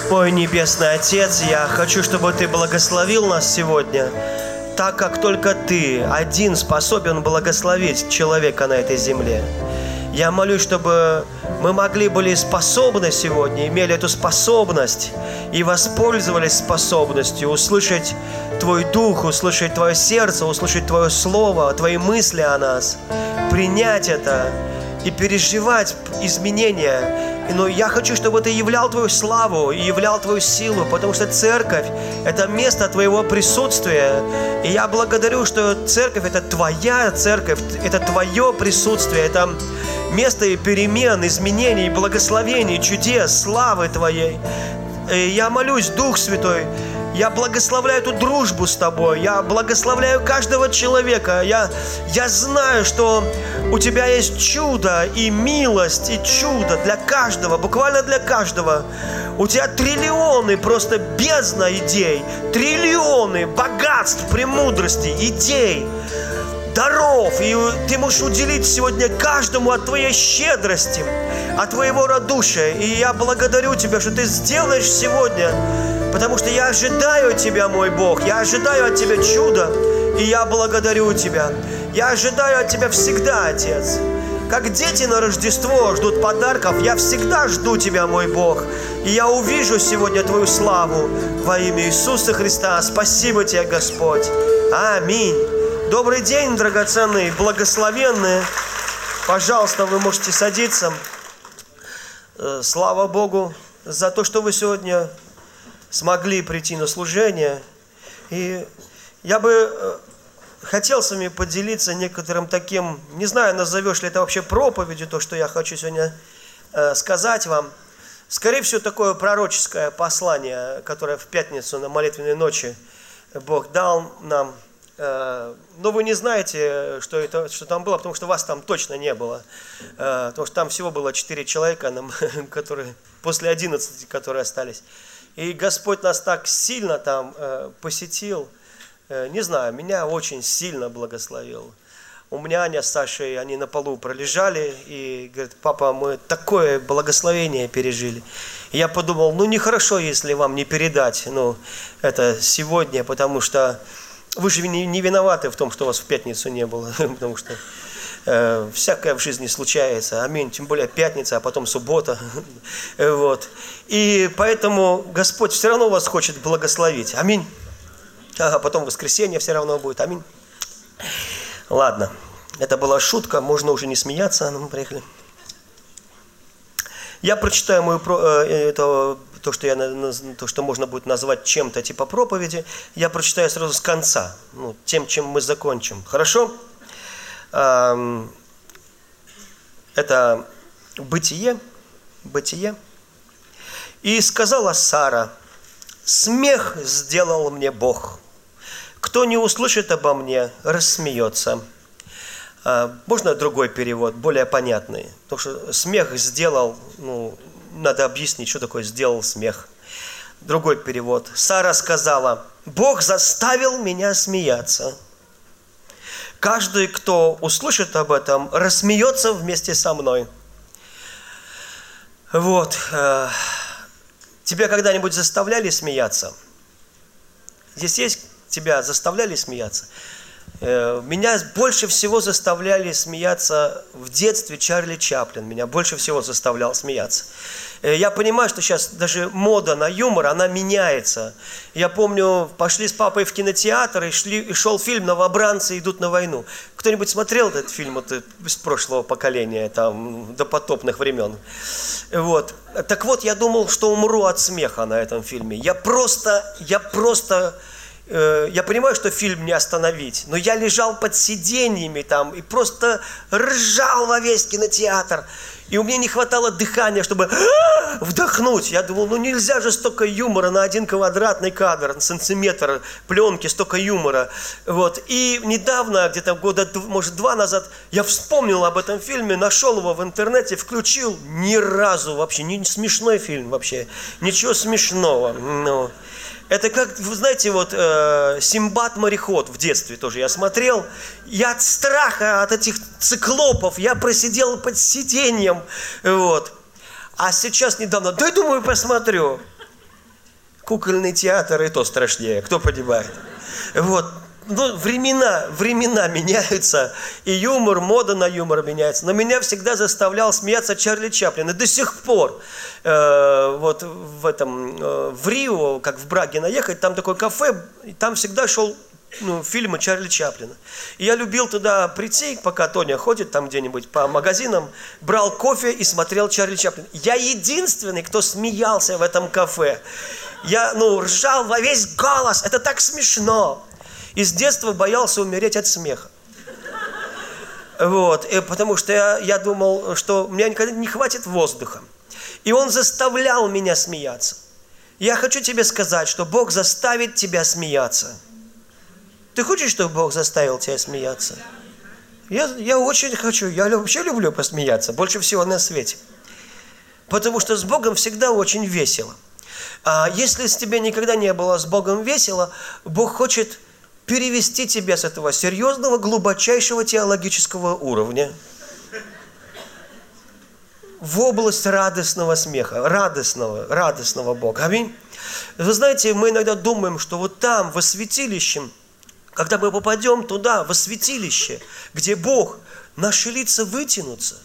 Ой, Небесный Отец, я хочу, чтобы Ты благословил нас сегодня, так как только Ты один способен благословить человека на этой земле. Я молюсь, чтобы мы были способны сегодня, имели эту способность и воспользовались способностью услышать Твой Дух, услышать Твое сердце, услышать Твое Слово, Твои мысли о нас, принять это и переживать изменения. Но я хочу, чтобы Ты являл Твою славу и являл Твою силу, потому что церковь – это место Твоего присутствия. И я благодарю, что церковь – это Твоя церковь, это Твое присутствие, это место и перемен, изменений, благословений, чудес, славы Твоей. И я молюсь, Дух Святой, я благословляю эту дружбу с Тобой, я благословляю каждого человека. Я знаю, что у Тебя есть чудо и милость, и чудо для каждого, буквально для каждого. У Тебя триллионы, просто бездна идей, триллионы богатств, премудрости, идей, даров. И Ты можешь уделить сегодня каждому от Твоей щедрости, от Твоего радушия. И я благодарю Тебя, что Ты сделаешь сегодня, потому что я ожидаю от Тебя, мой Бог, я ожидаю от Тебя чуда, и я благодарю Тебя. Я ожидаю от Тебя всегда, Отец. Как дети на Рождество ждут подарков, я всегда жду Тебя, мой Бог. И я увижу сегодня Твою славу во имя Иисуса Христа. Спасибо Тебе, Господь. Аминь. Добрый день, драгоценные, благословенные. Пожалуйста, вы можете садиться. Слава Богу за то, что вы сегодня смогли прийти на служение. И я бы хотел с вами поделиться некоторым таким, не знаю, назовешь ли это вообще проповедью, то, что я хочу сегодня сказать вам. Скорее всего, такое пророческое послание, которое в пятницу на молитвенной ночи Бог дал нам. Но вы не знаете, что там было, потому что вас там точно не было. Потому что там всего было 4 человека, которые, после 11, которые остались. И Господь нас так сильно там посетил. Не знаю, меня очень сильно благословил. У меня Аня с Сашей, они на полу пролежали и говорят: папа, мы такое благословение пережили. И я подумал, нехорошо, если вам не передать это сегодня, потому что вы же не виноваты в том, что вас в пятницу не было, потому что всякое в жизни случается, аминь, тем более пятница, а потом суббота, вот. И поэтому Господь все равно вас хочет благословить, аминь. А потом воскресенье все равно будет, аминь. Ладно, это была шутка, можно уже не смеяться, мы приехали. Я прочитаю то, что можно будет назвать чем-то типа проповеди, я прочитаю сразу с конца, тем, чем мы закончим. Хорошо? Это Бытие. «И сказала Сара: смех сделал мне Бог. Кто не услышит обо мне, рассмеется». Можно другой перевод, более понятный? Потому что смех сделал, надо объяснить, что такое сделал смех. Другой перевод. Сара сказала: Бог заставил меня смеяться. Каждый, кто услышит об этом, рассмеется вместе со мной. Вот. Тебя когда-нибудь заставляли смеяться? Здесь есть тебя заставляли смеяться? Меня больше всего заставляли смеяться в детстве Чарли Чаплин. Меня больше всего заставлял смеяться. Я понимаю, что сейчас даже мода на юмор, она меняется. Я помню, пошли с папой в кинотеатр и шел фильм «Новобранцы идут на войну». Кто-нибудь смотрел этот фильм из прошлого поколения, там, допотопных времен? Вот. Так вот, я думал, что умру от смеха на этом фильме. Я понимаю, что фильм не остановить, но я лежал под сиденьями там и просто ржал во весь кинотеатр. И у меня не хватало дыхания, чтобы вдохнуть. Я думал, нельзя же столько юмора на 1 квадратный кадр, сантиметр пленки, столько юмора. Вот. И недавно, где-то года, может, 2 назад, я вспомнил об этом фильме, нашел его в интернете, включил. Ни разу вообще, не смешной фильм вообще, ничего смешного. Это как, вы знаете, Симбад-мореход в детстве тоже я смотрел. Я от страха, от этих циклопов, я просидел под сиденьем. Вот. А сейчас недавно, думаю, посмотрю. Кукольный театр и то страшнее, кто понимает. Вот. Ну, времена меняются, и юмор, мода на юмор меняется. Но меня всегда заставлял смеяться Чарли Чаплин. И до сих пор вот в Рио, как в Браге наехать, там такое кафе, и там всегда шел фильмы Чарли Чаплина. И я любил туда прийти, пока Тоня ходит там где-нибудь по магазинам, брал кофе и смотрел Чарли Чаплина. Я единственный, кто смеялся в этом кафе. Я ржал во весь голос, это так смешно. И с детства боялся умереть от смеха. Вот, потому что я думал, что у меня никогда не хватит воздуха. И он заставлял меня смеяться. Я хочу тебе сказать, что Бог заставит тебя смеяться. Ты хочешь, чтобы Бог заставил тебя смеяться? Я очень хочу, я вообще люблю посмеяться, больше всего на свете. Потому что с Богом всегда очень весело. А если с тебе никогда не было с Богом весело, Бог хочет перевести тебя с этого серьезного, глубочайшего теологического уровня в область радостного смеха, радостного Бога. Аминь. Вы знаете, мы иногда думаем, что вот там, во святилище, когда мы попадем туда, во святилище, где Бог, наши лица вытянутся,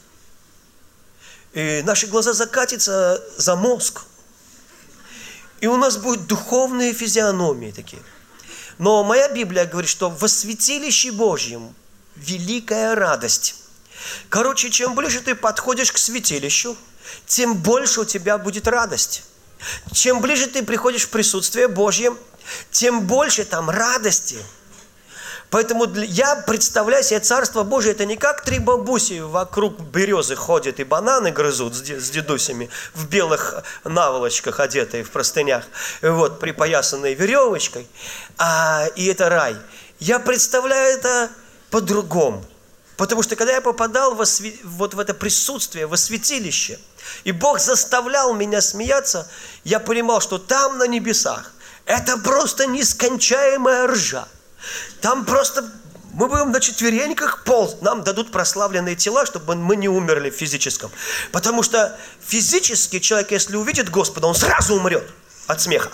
и наши глаза закатятся за мозг, и у нас будут духовные физиономии такие. Но моя Библия говорит, что во святилище Божьем великая радость. Короче, чем ближе ты подходишь к святилищу, тем больше у тебя будет радость. Чем ближе ты приходишь в присутствие Божье, тем больше там радости. Поэтому я представляю себе Царство Божие, это не как три бабуси вокруг березы ходят и бананы грызут с дедусями, в белых наволочках одетые, в простынях, вот, припоясанные веревочкой, и это рай. Я представляю это по-другому. Потому что когда я попадал вот в это присутствие, во святилище, и Бог заставлял меня смеяться, я понимал, что там на небесах это просто нескончаемая ржа. Там просто мы будем на четвереньках ползать. Нам дадут прославленные тела, чтобы мы не умерли в физическом. Потому что физически человек, если увидит Господа, он сразу умрет от смеха.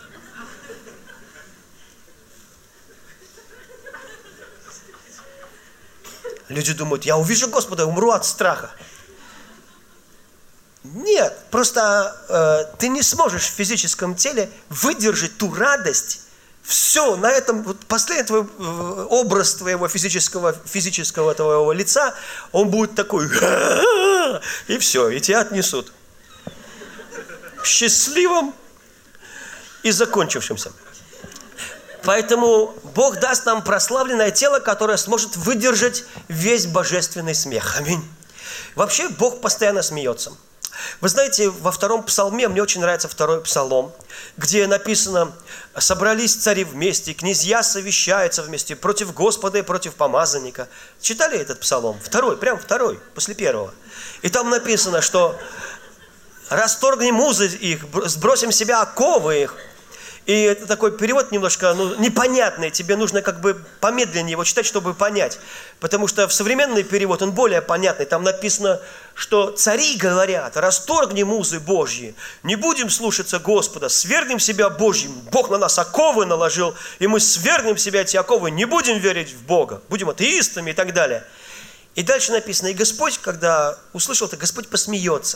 Люди думают, я увижу Господа, умру от страха. Нет, просто ты не сможешь в физическом теле выдержать ту радость. Все, на этом вот последний твой образ твоего физического твоего лица, он будет такой, и все, и тебя отнесут. Счастливым и закончившимся. Поэтому Бог даст нам прославленное тело, которое сможет выдержать весь божественный смех. Аминь. Вообще Бог постоянно смеется. Вы знаете, во втором псалме, мне очень нравится второй псалом, где написано: «Собрались цари вместе, князья совещаются вместе против Господа и против помазанника». Читали этот псалом? Прям второй, после первого. И там написано, что «расторгнем узы их, сбросим с себя оковы их». И это такой перевод немножко непонятный, тебе нужно как бы помедленнее его читать, чтобы понять. Потому что в современный перевод он более понятный. Там написано, что цари говорят: расторгнем узы Божьи, не будем слушаться Господа, свергнем себя Божьим. Бог на нас оковы наложил, и мы свергнем себя эти оковы, не будем верить в Бога, будем атеистами и так далее. И дальше написано: и Господь, когда услышал это, Господь посмеется.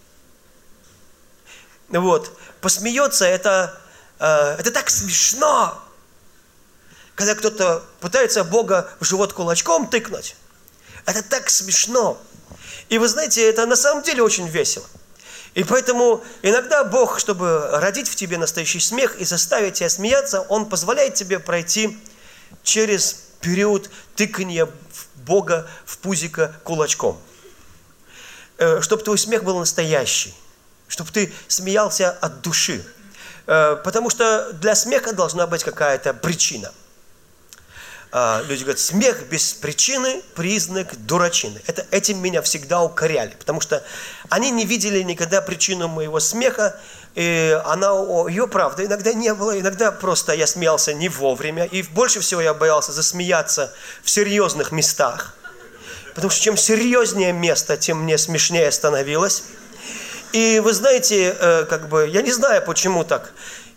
Вот, посмеется это так смешно, когда кто-то пытается Бога в живот кулачком тыкнуть. Это так смешно. И вы знаете, это на самом деле очень весело. И поэтому иногда Бог, чтобы родить в тебе настоящий смех и заставить тебя смеяться, Он позволяет тебе пройти через период тыкания Бога в пузико кулачком. Чтобы твой смех был настоящий. Чтобы ты смеялся от души. Потому что для смеха должна быть какая-то причина. Люди говорят: смех без причины – признак дурачины. Этим меня всегда укоряли, потому что они не видели никогда причину моего смеха, и ее, правда, иногда не было, иногда просто я смеялся не вовремя, и больше всего я боялся засмеяться в серьезных местах, потому что чем серьезнее место, тем мне смешнее становилось. И вы знаете, я не знаю, почему так.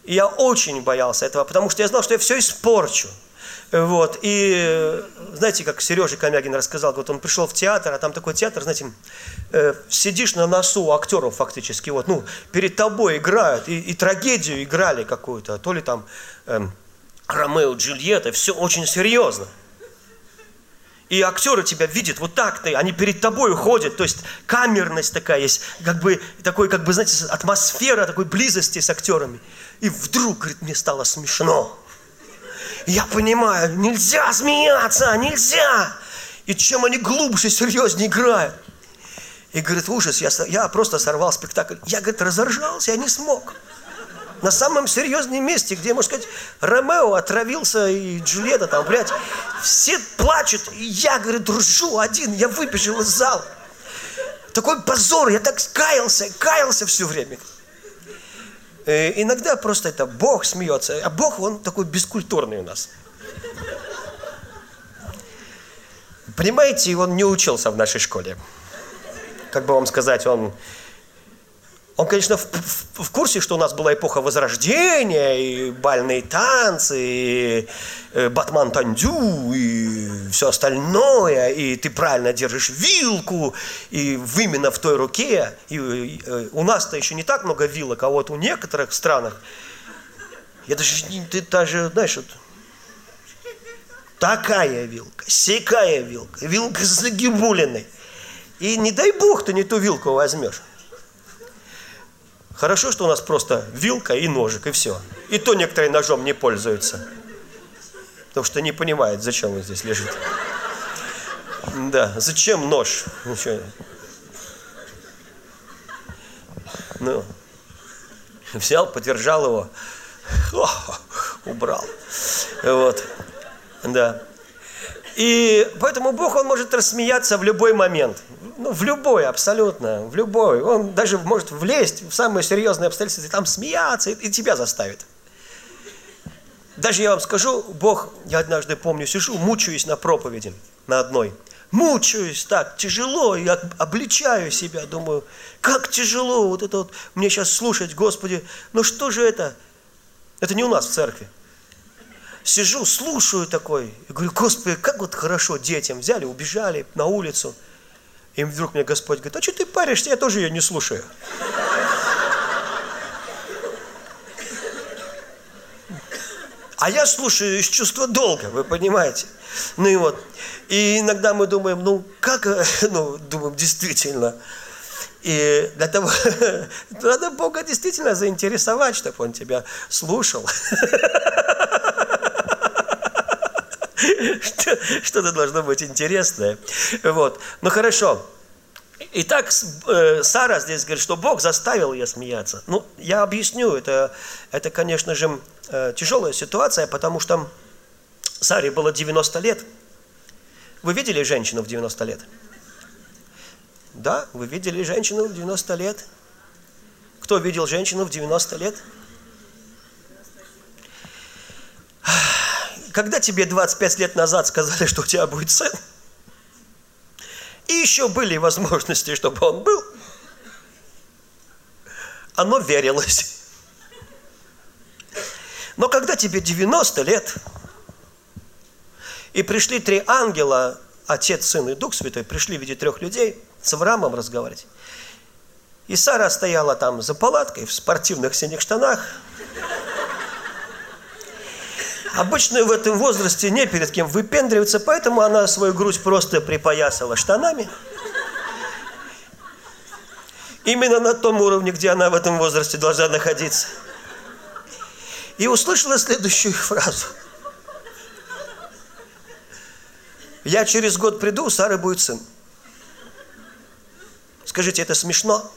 И я очень боялся этого, потому что я знал, что я все испорчу. Вот. И знаете, как Сережа Комягин рассказал, вот он пришел в театр, а там такой театр, знаете, сидишь на носу у актеров фактически, вот, ну, перед тобой играют, и трагедию играли какую-то, то ли там Ромео и Джульетта, все очень серьезно. И актеры тебя видят вот так-то, они перед тобой ходят, то есть камерность такая есть, как бы, знаете, атмосфера такой близости с актерами. И вдруг, говорит, мне стало смешно. Я понимаю, нельзя смеяться, нельзя. И чем они глубже, серьезнее играют. И, говорит, ужас, я просто сорвал спектакль. Я, говорит, разоржался, я не смог. На самом серьезном месте, где, можно сказать, Ромео отравился и Джульетта там, блядь, все плачут, и я, говорит, ржу один, я выбежал из зала. Такой позор, я так каялся все время. Иногда просто это Бог смеется, а Бог, он такой бескультурный у нас. Понимаете, он не учился в нашей школе. Как бы вам сказать, он, конечно, в курсе, что у нас была эпоха Возрождения, и бальные танцы, и батман-тандю, и все остальное, и ты правильно держишь вилку, и именно в той руке. И у нас-то еще не так много вилок, а вот у некоторых странах, ты даже, знаешь, вот, такая вилка, сякая вилка с загибулиной. И не дай бог ты не ту вилку возьмешь. Хорошо, что у нас просто вилка и ножик, и все. И то некоторые ножом не пользуются. Потому что не понимают, зачем он здесь лежит. Да, зачем нож? Ничего. Ну, взял, подержал его, убрал. Вот, да. И поэтому Бог, он может рассмеяться в любой момент. Ну, в любой, абсолютно, в любой. Он даже может влезть в самые серьезные обстоятельства и там смеяться, и тебя заставит. Даже я вам скажу, Бог, я однажды помню, сижу, мучаюсь на проповеди, на одной. Мучаюсь так, тяжело, я обличаю себя, думаю, как тяжело вот это вот, мне сейчас слушать, Господи, ну что же это? Это не у нас в церкви. Сижу, слушаю такой, и говорю, Господи, как вот хорошо детям, взяли, убежали на улицу. И вдруг мне Господь говорит, а что ты паришься, я тоже ее не слушаю. А я слушаю из чувства долга, вы понимаете? Ну и вот. И иногда мы думаем, думаем, действительно. И для того, надо Бога действительно заинтересовать, чтобы Он тебя слушал. Что-то должно быть интересное. Вот. Ну хорошо. Итак, Сара здесь говорит, что Бог заставил ее смеяться. Ну, я объясню, это конечно же, тяжелая ситуация, потому что Саре было 90 лет. Вы видели женщину в 90 лет? Да, вы видели женщину в 90 лет? Кто видел женщину в 90 лет? Когда тебе 25 лет назад сказали, что у тебя будет сын, и еще были возможности, чтобы он был, оно верилось. Но когда тебе 90 лет, и пришли 3 ангела, Отец, Сын и Дух Святой, пришли в виде 3 людей с Авраамом разговаривать. И Сара стояла там за палаткой в спортивных синих штанах. Обычно в этом возрасте не перед кем выпендриваться, поэтому она свою грудь просто припоясала штанами. Именно на том уровне, где она в этом возрасте должна находиться. И услышала следующую фразу. Я через год приду, у Сары будет сын. Скажите, это смешно?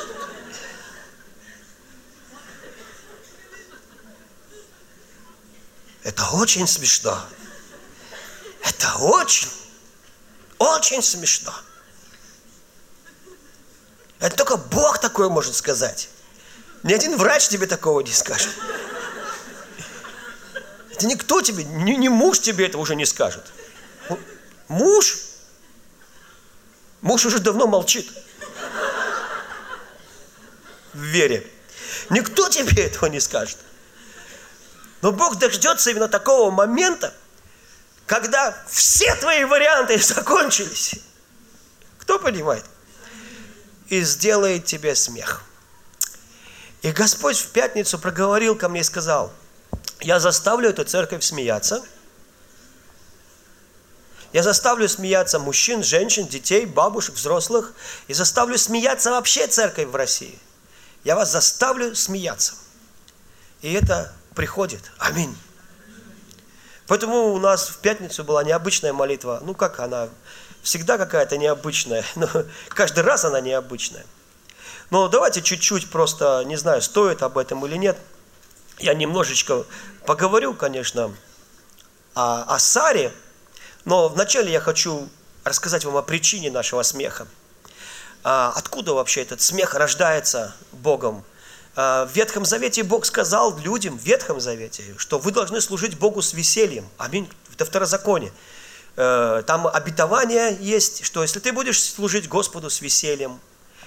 Это очень смешно. Это очень смешно. Это только Бог такое может сказать. Ни один врач тебе такого не скажет. Это никто тебе, ни муж тебе это уже не скажет. Муж уже давно молчит. В вере. Никто тебе этого не скажет. Но Бог дождется именно такого момента, когда все твои варианты закончились. Кто понимает? И сделает тебе смех. И Господь в пятницу проговорил ко мне и сказал: я заставлю эту церковь смеяться. Я заставлю смеяться мужчин, женщин, детей, бабушек, взрослых. И заставлю смеяться вообще церковь в России. Я вас заставлю смеяться. И это приходит. Аминь. Поэтому у нас в пятницу была необычная молитва. Ну как она? Всегда какая-то необычная. Но каждый раз она необычная. Но давайте чуть-чуть просто, не знаю, стоит об этом или нет. Я немножечко поговорю, конечно, о Саре. Но вначале я хочу рассказать вам о причине нашего смеха. Откуда вообще этот смех рождается Богом? В Ветхом Завете Бог сказал людям в Ветхом Завете, что вы должны служить Богу с весельем. Аминь. Это Второзаконие. Там обетование есть, что если ты будешь служить Господу с весельем,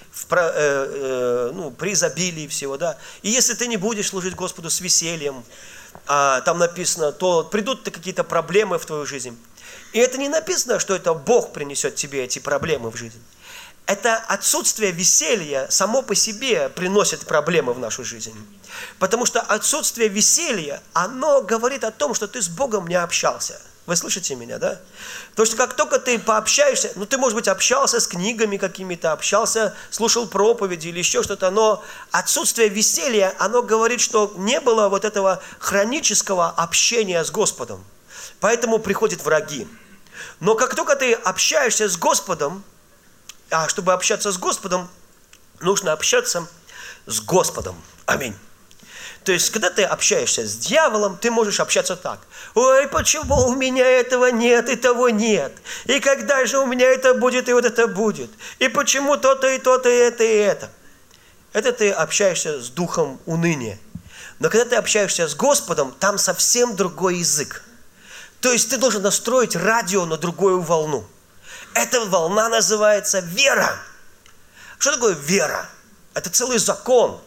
при изобилии всего, да, и если ты не будешь служить Господу с весельем, там написано, то придут какие-то проблемы в твою жизнь. И это не написано, что это Бог принесет тебе эти проблемы в жизнь. Это отсутствие веселья само по себе приносит проблемы в нашу жизнь. Потому что отсутствие веселья, оно говорит о том, что ты с Богом не общался. Вы слышите меня, да? Потому что как только ты пообщаешься, ты, может быть, общался с книгами какими-то, общался, слушал проповеди или еще что-то, но отсутствие веселья, оно говорит, что не было вот этого хронического общения с Господом. Поэтому приходят враги. Но как только ты общаешься с Господом, а чтобы общаться с Господом, нужно общаться с Господом. Аминь. То есть, когда ты общаешься с дьяволом, ты можешь общаться так. Ой, почему у меня этого нет и того нет? И когда же у меня это будет и вот это будет? И почему то-то и то-то и это и это? Это ты общаешься с духом уныния. Но когда ты общаешься с Господом, там совсем другой язык. То есть, ты должен настроить радио на другую волну. Эта волна называется вера. Что такое вера? Это целый закон.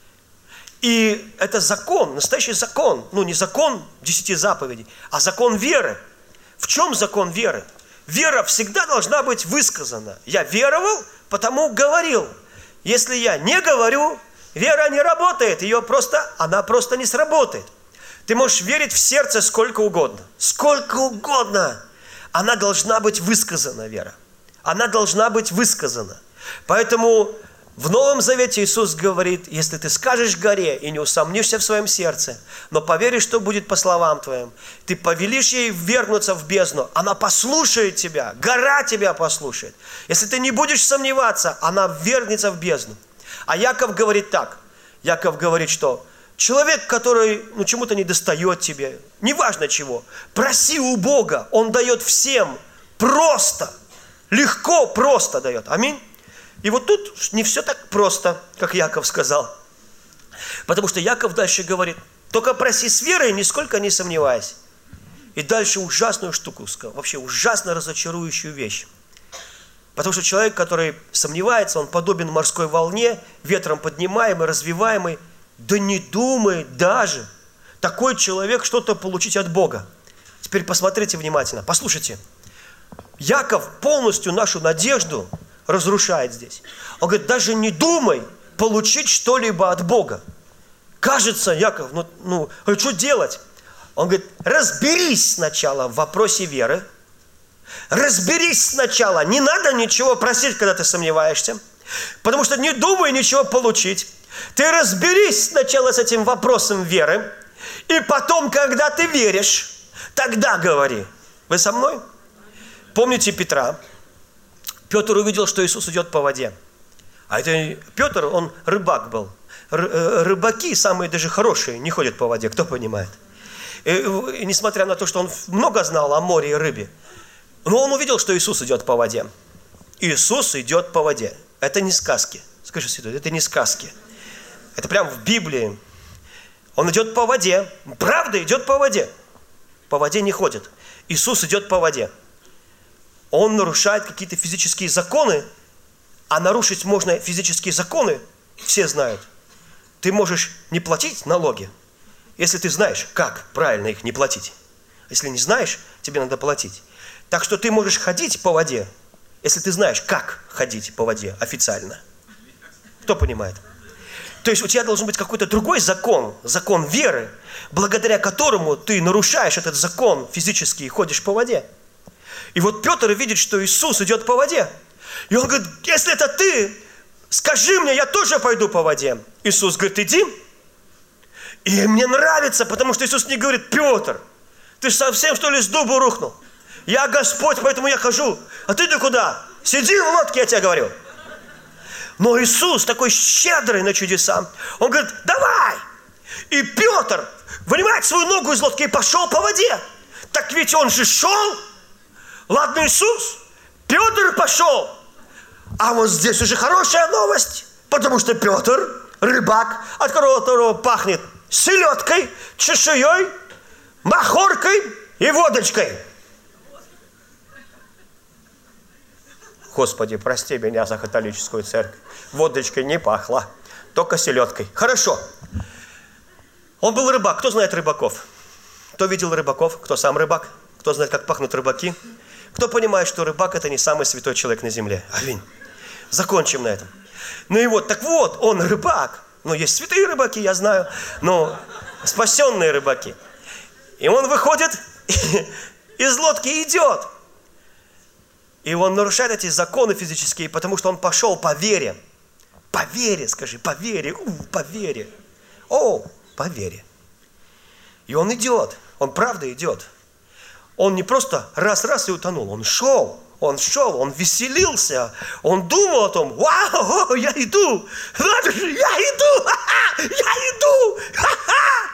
И это закон, настоящий закон. Не закон 10 заповедей, а закон веры. В чем закон веры? Вера всегда должна быть высказана. Я веровал, потому говорил. Если я не говорю, вера не работает. Она просто не сработает. Ты можешь верить в сердце сколько угодно. Сколько угодно. Она должна быть высказана, вера. Она должна быть высказана. Поэтому в Новом Завете Иисус говорит: если ты скажешь горе и не усомнишься в своем сердце, но поверишь, что будет по словам твоим, ты повелишь ей ввергнуться в бездну, она послушает тебя, гора тебя послушает. Если ты не будешь сомневаться, она ввергнется в бездну. А Яков говорит так. Яков говорит, что человек, который чему-то не достает тебе, неважно чего, проси у Бога, Он дает всем просто, легко, просто дает. Аминь. И вот тут не все так просто, как Яков сказал. Потому что Яков дальше говорит: только проси с верой, нисколько не сомневайся. И дальше ужасную штуку сказал, вообще ужасно разочарующую вещь. Потому что человек, который сомневается, он подобен морской волне, ветром поднимаемый, развиваемый. Да не думает даже такой человек что-то получить от Бога. Теперь посмотрите внимательно, послушайте. Яков полностью нашу надежду разрушает здесь. Он говорит: даже не думай получить что-либо от Бога. Кажется, Яков, что делать? Он говорит: разберись сначала в вопросе веры. Разберись сначала. Не надо ничего просить, когда ты сомневаешься. Потому что не думай ничего получить. Ты разберись сначала с этим вопросом веры. И потом, когда ты веришь, тогда говори. Вы со мной? Помните Петра? Петр увидел, что Иисус идет по воде. А это Петр, он рыбак был. Рыбаки, самые даже хорошие, не ходят по воде, кто понимает. И несмотря на то, что он много знал о море и рыбе, но он увидел, что Иисус идет по воде. Иисус идет по воде. Это не сказки. Скажи, святой, это не сказки. Это прям в Библии. Он идет по воде. Правда, идет по воде. По воде не ходит. Иисус идет по воде. Он нарушает какие-то физические законы, а нарушить можно физические законы, все знают. Ты можешь не платить налоги, если ты знаешь, как правильно их не платить. Если не знаешь, тебе надо платить. Так что ты можешь ходить по воде, если ты знаешь, как ходить по воде официально. Кто понимает? То есть у тебя должен быть какой-то другой закон, закон веры, благодаря которому ты нарушаешь этот закон физически и ходишь по воде. И вот Петр видит, что Иисус идет по воде. И он говорит, если это ты, скажи мне, я тоже пойду по воде. Иисус говорит, иди. И мне нравится, потому что Иисус не говорит, Петр, ты совсем что ли с дуба рухнул? Я Господь, поэтому я хожу. А ты куда? Сиди в лодке, я тебе говорю. Но Иисус такой щедрый на чудеса. Он говорит, давай. И Петр вынимает свою ногу из лодки и пошел по воде. Так ведь он же шел. Ладно, Иисус, Петр пошел. А вот здесь уже хорошая новость. Потому что Петр, рыбак, от которого пахнет селедкой, чешуей, махоркой и водочкой. Господи, прости меня за католическую церковь. Водочкой не пахло, только селедкой. Хорошо. Он был рыбак. Кто знает рыбаков? Кто видел рыбаков? Кто сам рыбак? Кто знает, как пахнут рыбаки? Кто понимает, что рыбак – это не самый святой человек на земле? Аминь. Закончим на этом. Ну и вот, так вот, он рыбак. Ну, есть святые рыбаки, я знаю, но спасенные рыбаки. И он выходит из лодки и идет. И он нарушает эти законы физические, потому что он пошел по вере. По вере, скажи, по вере, по вере. О, по вере. И он идет, он правда идет. Он не просто раз-раз и утонул, он шел, он веселился, он думал о том, вау, я иду, надо же, я иду, ха-ха, я иду, ха-ха.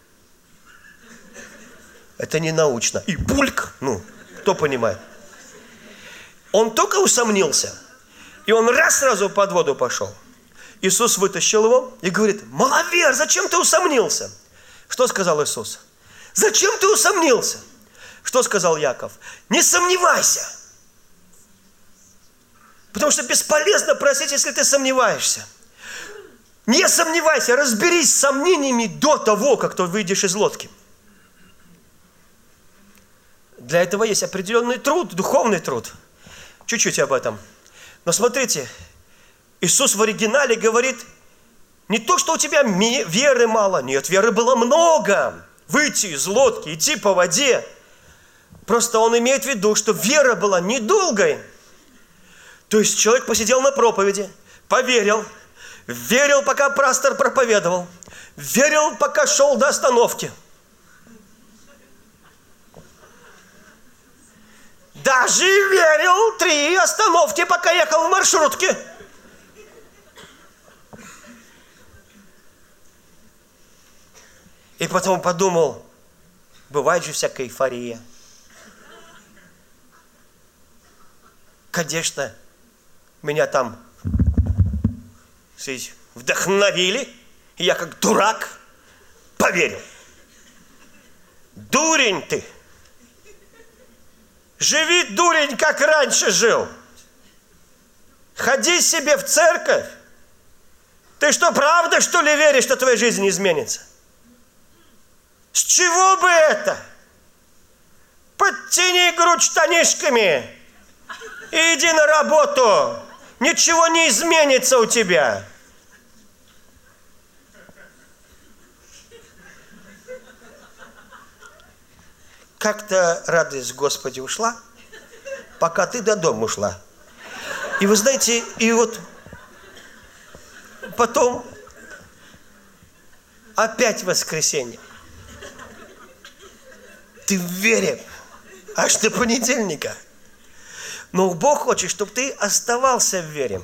Это не научно. И бульк, ну, кто понимает? Он только усомнился, и он раз сразу под воду пошел. Иисус вытащил его и говорит, маловер, зачем ты усомнился? Что сказал Иисус? Зачем ты усомнился? Что сказал Яков? Не сомневайся. Потому что бесполезно просить, если ты сомневаешься. Не сомневайся, разберись с сомнениями до того, как ты выйдешь из лодки. Для этого есть определенный труд, духовный труд. Чуть-чуть об этом. Но смотрите, Иисус в оригинале говорит, не то, что у тебя веры мало. Нет, веры было много. Выйти из лодки, идти по воде. Просто он имеет в виду, что вера была недолгой. То есть человек посидел на проповеди, поверил, верил, пока пастор проповедовал, верил, пока шел до остановки. Даже верил 3 остановки, пока ехал в маршрутке. И потом подумал, бывает же всякая эйфория. Конечно, меня там вдохновили, и я как дурак поверил. Дурень ты! Живи, дурень, как раньше жил. Ходи себе в церковь. Ты что, правда, что ли, веришь, что твоя жизнь изменится? С чего бы это? Подтяни грудь штанишками и иди на работу. Ничего не изменится у тебя. Как-то радость Господи ушла, пока ты до дома ушла. И вы знаете, и вот потом опять воскресенье. Ты в вере аж до понедельника. Но Бог хочет, чтобы ты оставался в вере.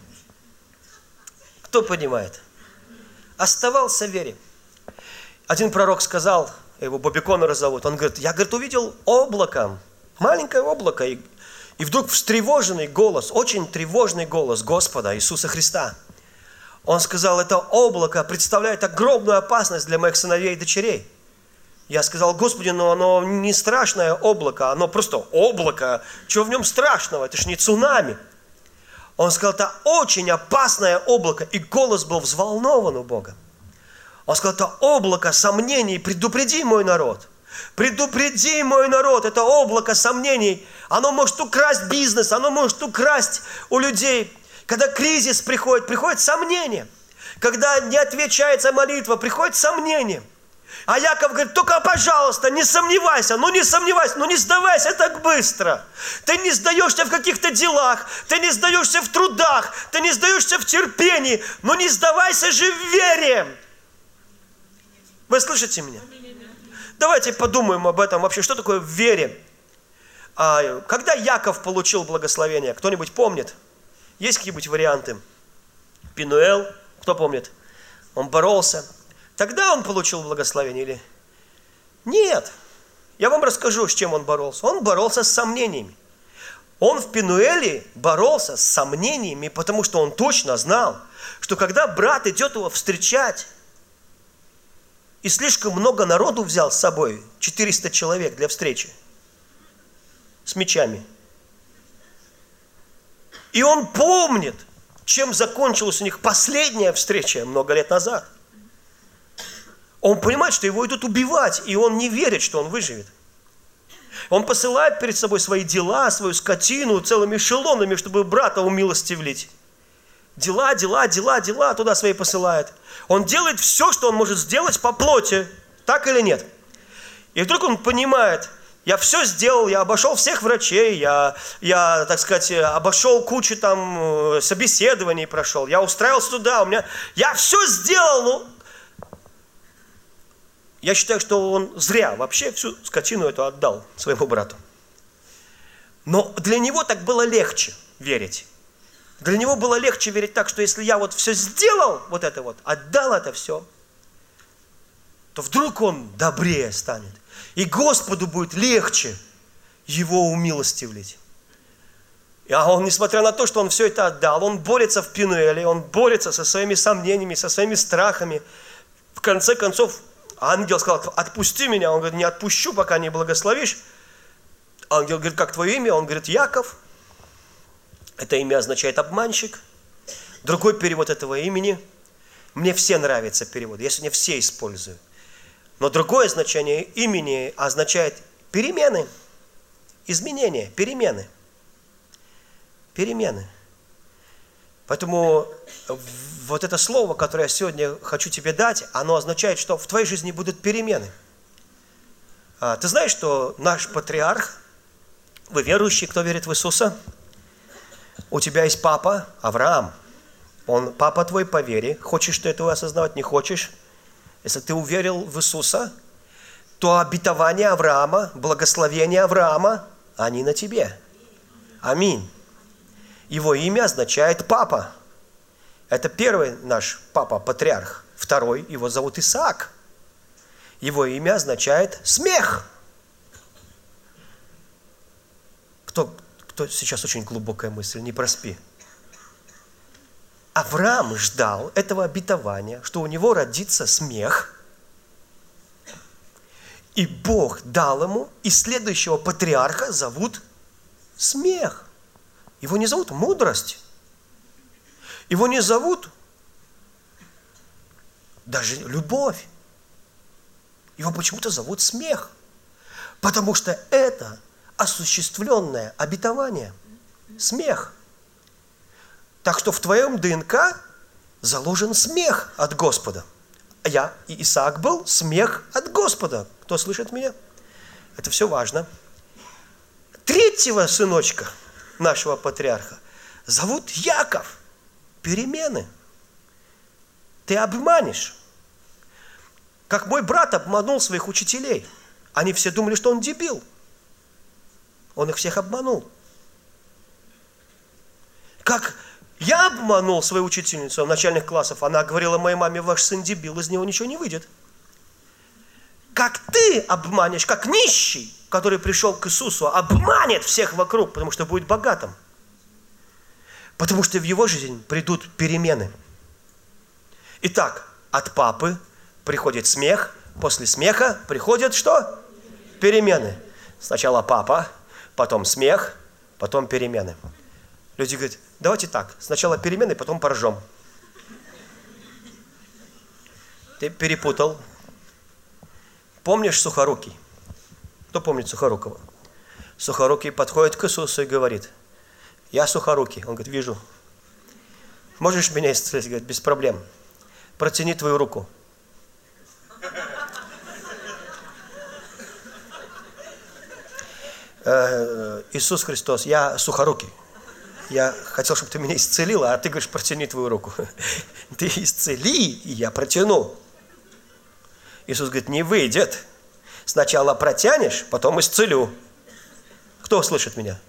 Кто понимает? Оставался в вере. Один пророк сказал, его Бобби Коннора зовут, он говорит, я, говорит, увидел облако, маленькое облако, и вдруг встревоженный голос, очень тревожный голос Господа Иисуса Христа. Он сказал, это облако представляет огромную опасность для моих сыновей и дочерей. Я сказал, Господи, но оно не страшное облако, оно просто облако. Чего в нем страшного? Это ж не цунами. Он сказал, это очень опасное облако. И голос был взволнован у Бога. Он сказал, это облако сомнений, предупреди мой народ. Предупреди мой народ, это облако сомнений. Оно может украсть бизнес, оно может украсть у людей. Когда кризис приходит сомнение. Когда не отвечается молитва, приходит сомнение. А Яков говорит, только, пожалуйста, не сомневайся, не сдавайся так быстро. Ты не сдаешься в каких-то делах, ты не сдаешься в трудах, ты не сдаешься в терпении, но не сдавайся же в вере. Вы слышите меня? Давайте подумаем об этом вообще, что такое в вере. Когда Яков получил благословение, кто-нибудь помнит? Есть какие-нибудь варианты? Пинуэл, кто помнит? Он боролся. Тогда он получил благословение или? Нет. Я вам расскажу, с чем он боролся. Он боролся с сомнениями. Он в Пинуэле боролся с сомнениями, потому что он точно знал, что когда брат идет его встречать, и слишком много народу взял с собой, 400 человек для встречи, с мечами. И он помнит, чем закончилась у них последняя встреча много лет назад. Он понимает, что его идут убивать, и он не верит, что он выживет. Он посылает перед собой свои дела, свою скотину целыми эшелонами, чтобы брата умилостивить. Дела туда свои посылает. Он делает все, что он может сделать по плоти. Так или нет? И вдруг он понимает, я все сделал, я обошел всех врачей, я так сказать, обошел кучу там собеседований прошел, я устраивался туда, я все сделал, я считаю, что он зря вообще всю скотину эту отдал своему брату. Но для него так было легче верить. Для него было легче верить так, что если я все сделал, отдал это все, то вдруг он добрее станет. И Господу будет легче его умилостивить. А он, несмотря на то, что он все это отдал, он борется в Пинуэле, он борется со своими сомнениями, со своими страхами. В конце концов, ангел сказал, отпусти меня. Он говорит, не отпущу, пока не благословишь. Ангел говорит, как твое имя? Он говорит, Яков. Это имя означает обманщик. Другой перевод этого имени. Мне все нравятся переводы. Я сегодня все использую. Но другое значение имени означает перемены. Изменения, перемены. Перемены. Поэтому это слово, которое я сегодня хочу тебе дать, оно означает, что в твоей жизни будут перемены. Ты знаешь, что наш патриарх, вы верующие, кто верит в Иисуса? У тебя есть папа Авраам. Он папа твой по вере. Хочешь ты этого осознавать, не хочешь? Если ты уверил в Иисуса, то обетование Авраама, благословение Авраама, они на тебе. Аминь. Его имя означает папа. Это первый наш папа, патриарх. Второй, его зовут Исаак. Его имя означает смех. Кто сейчас очень глубокая мысль, не проспи. Авраам ждал этого обетования, что у него родится смех. И Бог дал ему, и следующего патриарха зовут смех. Его не зовут мудрость. Его не зовут даже любовь. Его почему-то зовут смех. Потому что это осуществленное обетование. Смех. Так что в твоем ДНК заложен смех от Господа. Я и Исаак был смех от Господа. Кто слышит меня? Это все важно. Третьего сыночка нашего патриарха зовут Яков. Перемены. Ты обманешь. Как мой брат обманул своих учителей. Они все думали, что он дебил. Он их всех обманул. Как я обманул свою учительницу в начальных классах. Она говорила моей маме, ваш сын дебил, из него ничего не выйдет. Как ты обманешь, как нищий, который пришел к Иисусу, обманет всех вокруг, потому что будет богатым. Потому что в его жизнь придут перемены. Итак, от папы приходит смех, после смеха приходят что? Перемены. Сначала папа, потом смех, потом перемены. Люди говорят, давайте так, сначала перемены, потом поржем. Ты перепутал. Помнишь Сухорукий? Кто помнит Сухорукого? Сухорукий подходит к Иисусу и говорит: я Сухорукий. Он говорит: вижу. Можешь меня исцелить? Говорит: без проблем. Протяни твою руку. Иисус Христос, я Сухорукий. Я хотел, чтобы ты меня исцелила, а ты говоришь: протяни твою руку. Ты исцели, и я протяну. Иисус говорит: не выйдет. Сначала протянешь, потом исцелю. Кто слышит меня?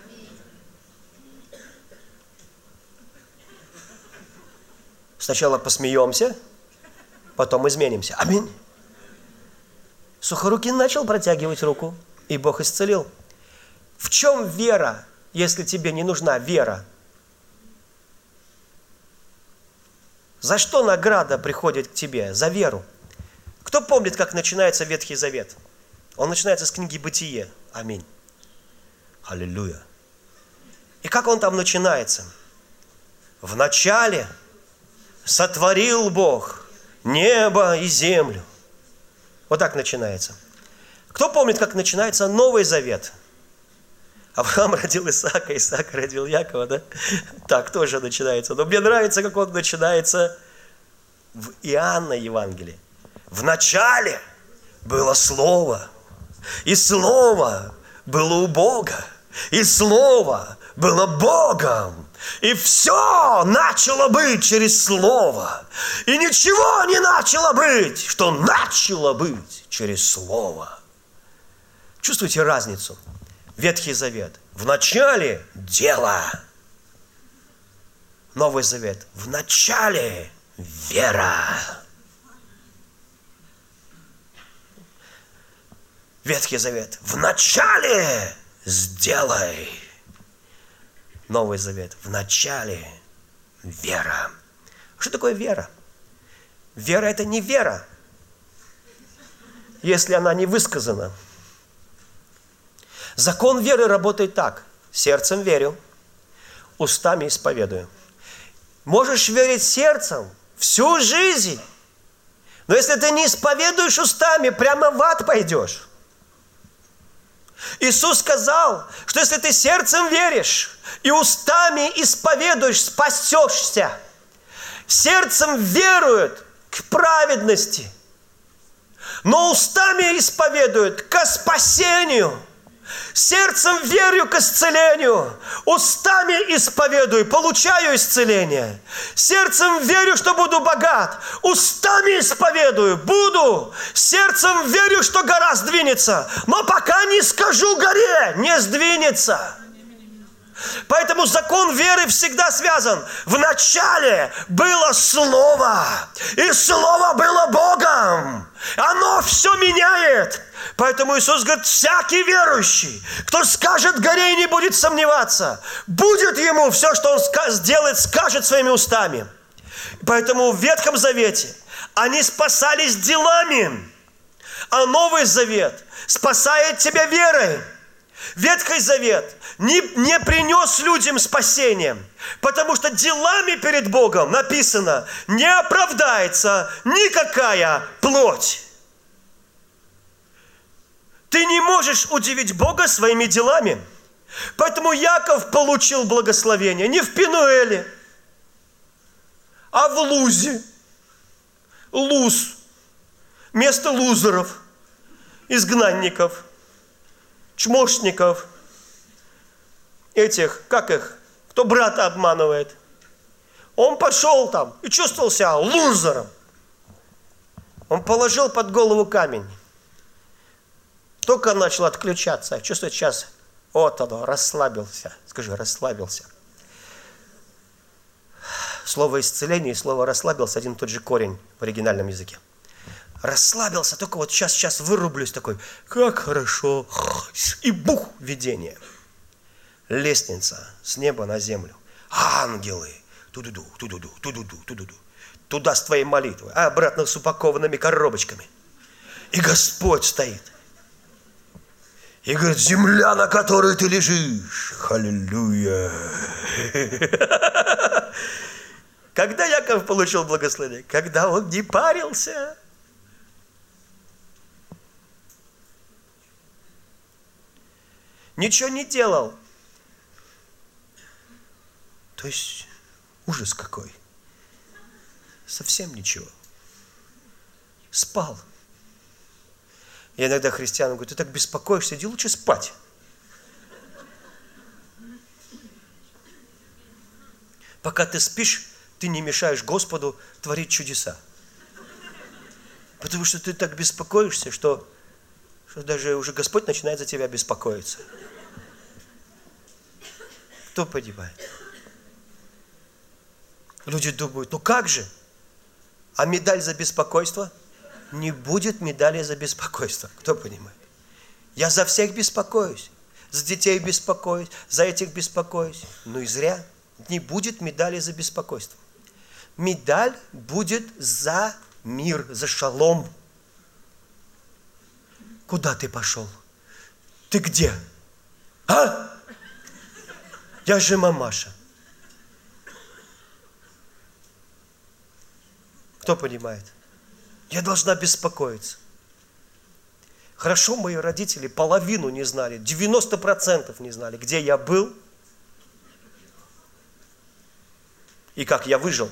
Сначала посмеемся, потом изменимся. Аминь. Сухорукий начал протягивать руку, и Бог исцелил. В чем вера, если тебе не нужна вера? За что награда приходит к тебе? За веру. Кто помнит, как начинается Ветхий Завет? Он начинается с книги Бытие. Аминь. Аллилуйя. И как он там начинается? Вначале сотворил Бог небо и землю. Вот так начинается. Кто помнит, как начинается Новый Завет? Авраам родил Исаака, Исаак родил Якова, да? Так тоже начинается. Но мне нравится, как он начинается в Иоанна Евангелии. В начале было Слово, и Слово было у Бога, и Слово было Богом. И все начало быть через Слово. И ничего не начало быть, что начало быть через Слово. Чувствуете разницу? Ветхий Завет. В начале дело. Новый Завет. В начале вера. Ветхий Завет. В начале сделай. Новый Завет. В начале вера. Что такое вера? Вера – это не вера, если она не высказана. Закон веры работает так. Сердцем верю, устами исповедую. Можешь верить сердцем всю жизнь, но если ты не исповедуешь устами, прямо в ад пойдешь. Иисус сказал, что если ты сердцем веришь и устами исповедуешь, спасешься. Сердцем веруют к праведности, но устами исповедуют к спасению. Сердцем верю к исцелению, устами исповедую, получаю исцеление. Сердцем верю, что буду богат, устами исповедую, буду. Сердцем верю, что гора сдвинется, но пока не скажу горе, не сдвинется. Поэтому закон веры всегда связан. В начале было Слово, и Слово было Богом. Оно все меняет. Поэтому Иисус говорит: всякий верующий, кто скажет горе и не будет сомневаться, будет ему все, что он сделает, скажет своими устами. Поэтому в Ветхом Завете они спасались делами, а Новый Завет спасает тебя верой. Ветхий Завет не принес людям спасения, потому что делами перед Богом написано: не оправдается никакая плоть. Ты не можешь удивить Бога своими делами. Поэтому Яков получил благословение не в Пенуэле, а в Лузе. Луз. Место лузеров, изгнанников, чмошников, этих, как их, кто брата обманывает. Он пошел там и чувствовал себя лузером. Он положил под голову камень. Только начал отключаться, чувствует сейчас, вот оно, расслабился. Скажи, расслабился. Слово исцеление и слово расслабился один и тот же корень в оригинальном языке. Расслабился, только вот сейчас вырублюсь такой, как хорошо. И бух, видение. Лестница с неба на землю. Ангелы. Ту-ду-ду, ту-ду-ду, ту-ду-ду, ту-ду-ду. Туда с твоей молитвой, а обратно с упакованными коробочками. И Господь стоит. И говорит: земля, на которой ты лежишь. Аллилуйя. Когда Яков получил благословение? Когда он не парился. Ничего не делал. То есть ужас какой. Совсем ничего. Спал. Я иногда христианам говорю, ты так беспокоишься, иди лучше спать. Пока ты спишь, ты не мешаешь Господу творить чудеса. Потому что ты так беспокоишься, что даже уже Господь начинает за тебя беспокоиться. Кто понимает? Люди думают, ну как же? А медаль за беспокойство? Не будет медали за беспокойство. Кто понимает? Я за всех беспокоюсь. За детей беспокоюсь, за этих беспокоюсь. Ну и зря. Не будет медали за беспокойство. Медаль будет за мир, за шалом. Куда ты пошел? Ты где? А? Я же мамаша. Кто понимает? Я должна беспокоиться. Хорошо, мои родители половину не знали, 90% не знали, где я был и как я выжил.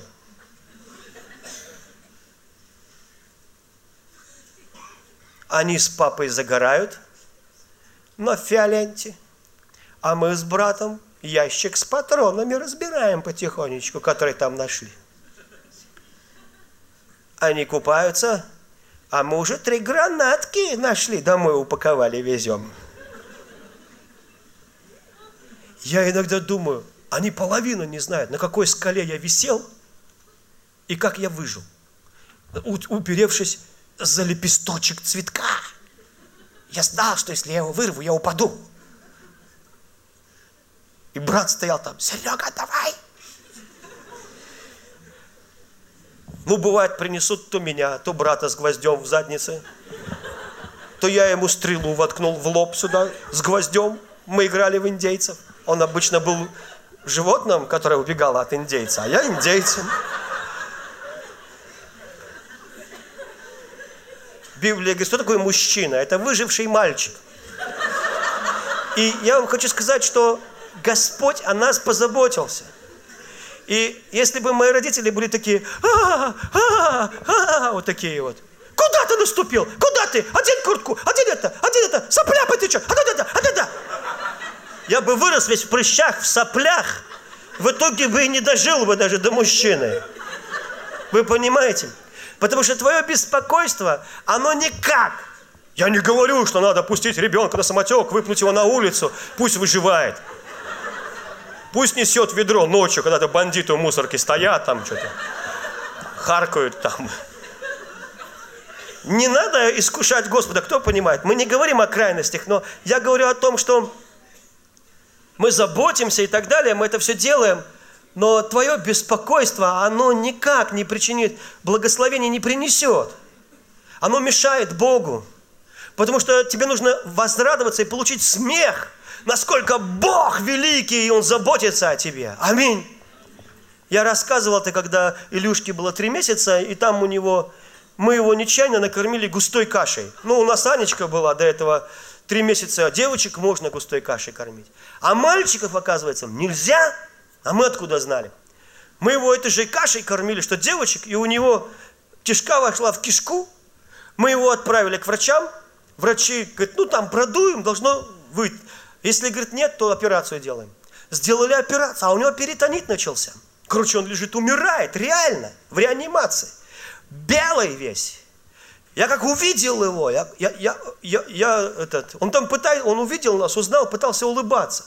Они с папой загорают на фиоленте, а мы с братом ящик с патронами разбираем потихонечку, которые там нашли. Они купаются, а мы уже 3 гранатки нашли, домой упаковали, везем. Я иногда думаю, они половину не знают, на какой скале я висел и как я выжил, уперевшись за лепесточек цветка. Я знал, что если я его вырву, я упаду. И брат стоял там, Серега, давай. Ну, бывает, принесут то меня, то брата с гвоздем в заднице, то я ему стрелу воткнул в лоб сюда с гвоздем. Мы играли в индейцев. Он обычно был животным, которое убегало от индейца, а я индейцем. Библия говорит, что такое мужчина? Это выживший мальчик. И я вам хочу сказать, что Господь о нас позаботился. И если бы мои родители были такие, вот такие вот. Куда ты наступил? Куда ты? Одень куртку, одень это, сопля потечет, это. Я бы вырос весь в прыщах, в соплях. В итоге бы и не дожил бы даже до мужчины. Вы понимаете? Потому что твое беспокойство, оно никак. Я не говорю, что надо пустить ребенка на самотек, выпнуть его на улицу, пусть выживает. Пусть несет ведро ночью, когда-то бандиты у мусорки стоят, там что-то харкают там. Не надо искушать Господа, кто понимает? Мы не говорим о крайностях, но я говорю о том, что мы заботимся и так далее, мы это все делаем, но твое беспокойство, оно никак не причинит, благословения не принесет. Оно мешает Богу, потому что тебе нужно возрадоваться и получить смех, насколько Бог великий, и Он заботится о тебе. Аминь. Я рассказывал это, когда Илюшке было 3 месяца, и там у него, мы его нечаянно накормили густой кашей. Ну, у нас Анечка была до этого 3 месяца, девочек можно густой кашей кормить. А мальчиков, оказывается, нельзя. А мы откуда знали? Мы его этой же кашей кормили, что девочек, и у него кишка вошла в кишку. Мы его отправили к врачам. Врачи говорят, ну там продуем, должно выйти. Если, говорит, нет, то операцию делаем. Сделали операцию, а у него перитонит начался. Короче, он лежит, умирает, реально, в реанимации. Белый весь. Я как увидел его, он там он увидел нас, узнал, пытался улыбаться.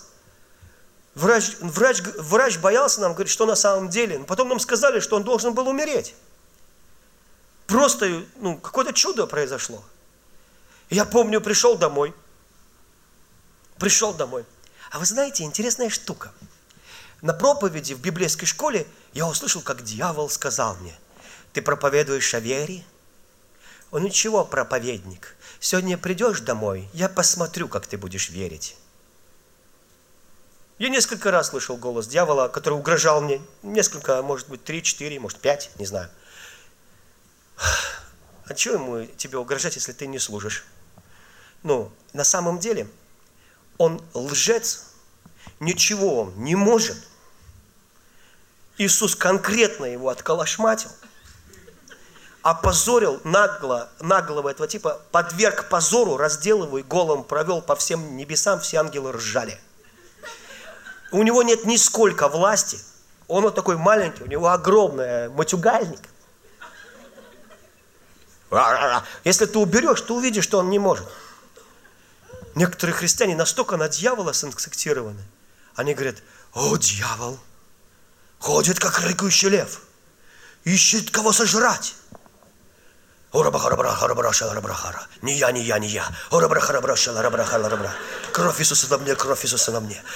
Врач боялся нам, говорит, что на самом деле. Но потом нам сказали, что он должен был умереть. Просто, какое-то чудо произошло. И я помню, пришел домой. А вы знаете, интересная штука. На проповеди в библейской школе я услышал, как дьявол сказал мне, ты проповедуешь о вере? Он ничего, проповедник. Сегодня придешь домой, я посмотрю, как ты будешь верить. Я несколько раз слышал голос дьявола, который угрожал мне. Несколько, может быть, 3, 4, может, 5, не знаю. А чего ему тебе угрожать, если ты не служишь? Ну, на самом деле, он лжец, ничего он не может. Иисус конкретно его отколошматил, опозорил наглого этого типа, подверг позору, раздел его и голым провел по всем небесам, все ангелы ржали. У него нет нисколько власти, он вот такой маленький, у него огромный матюгальник. Если ты уберешь, ты увидишь, что он не может. Некоторые христиане настолько на дьявола синксектированы. Они говорят: о, дьявол ходит, как рыкающий лев, ищет кого сожрать. Не я, не я, не я. Кровь Иисуса на мне, кровь Иисуса на мне.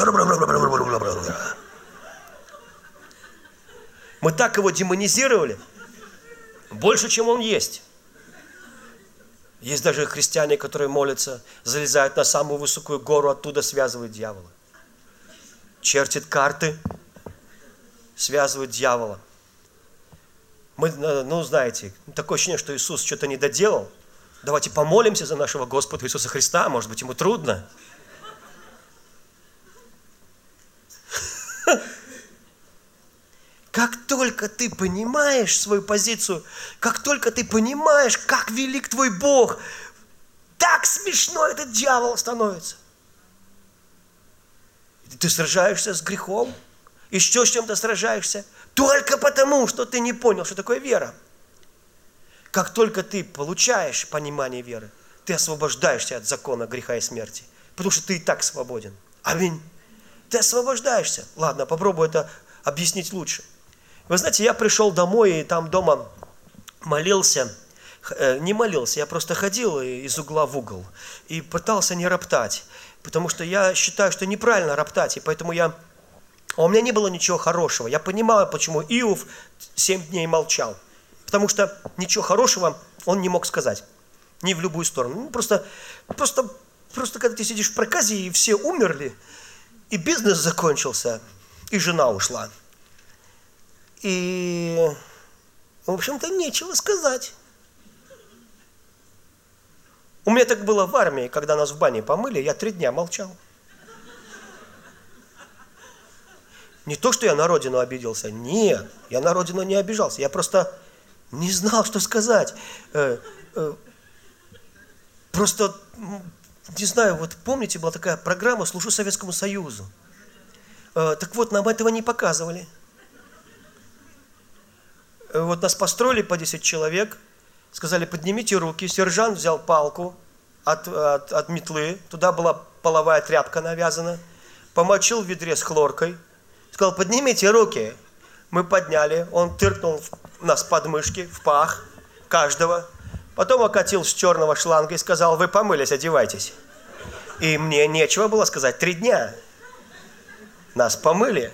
Мы так его демонизировали, больше, чем он есть. Есть даже христиане, которые молятся, залезают на самую высокую гору, оттуда связывают дьявола. Чертит карты, связывают дьявола. Мы, ну, знаете, такое ощущение, что Иисус что-то не доделал. Давайте помолимся за нашего Господа Иисуса Христа, может быть, ему трудно. Как только ты понимаешь свою позицию, как только ты понимаешь, как велик твой Бог, так смешно этот дьявол становится. Ты сражаешься с грехом, еще с чем-то сражаешься, только потому, что ты не понял, что такое вера. Как только ты получаешь понимание веры, ты освобождаешься от закона греха и смерти, потому что ты и так свободен. Аминь. Ты освобождаешься. Ладно, попробую это объяснить лучше. Вы знаете, я пришел домой и там дома молился. Не молился, я просто ходил из угла в угол и пытался не роптать, потому что я считаю, что неправильно роптать, и поэтому у меня не было ничего хорошего. Я понимал, почему Иов 7 дней молчал, потому что ничего хорошего он не мог сказать, ни в любую сторону. Просто когда ты сидишь в проказе, и все умерли, и бизнес закончился, и жена ушла. И, в общем-то, нечего сказать. У меня так было в армии, когда нас в бане помыли, я 3 дня молчал. Не то, что я на родину обиделся, нет, я на родину не обижался, я просто не знал, что сказать. Просто, не знаю, вот помните, была такая программа «Служу Советскому Союзу». Так вот, нам этого не показывали. Вот нас построили по 10 человек, сказали: поднимите руки. Сержант взял палку от метлы, туда была половая тряпка навязана, помочил в ведре с хлоркой, сказал: поднимите руки. Мы подняли, он тыркнул нас под мышки, в пах каждого, потом окатил с черного шланга и сказал: вы помылись, одевайтесь. И мне нечего было сказать 3 дня. Нас помыли.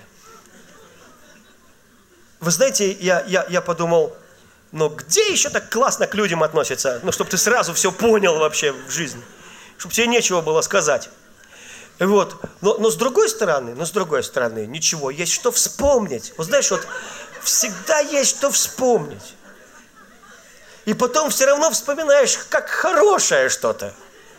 Вы знаете, я подумал, но где еще так классно к людям относятся? Ну, чтобы ты сразу все понял вообще в жизни. Чтобы тебе нечего было сказать. Вот. Но с другой стороны, ничего, есть что вспомнить. Вот знаешь, вот всегда есть что вспомнить. И потом все равно вспоминаешь, как хорошее что-то.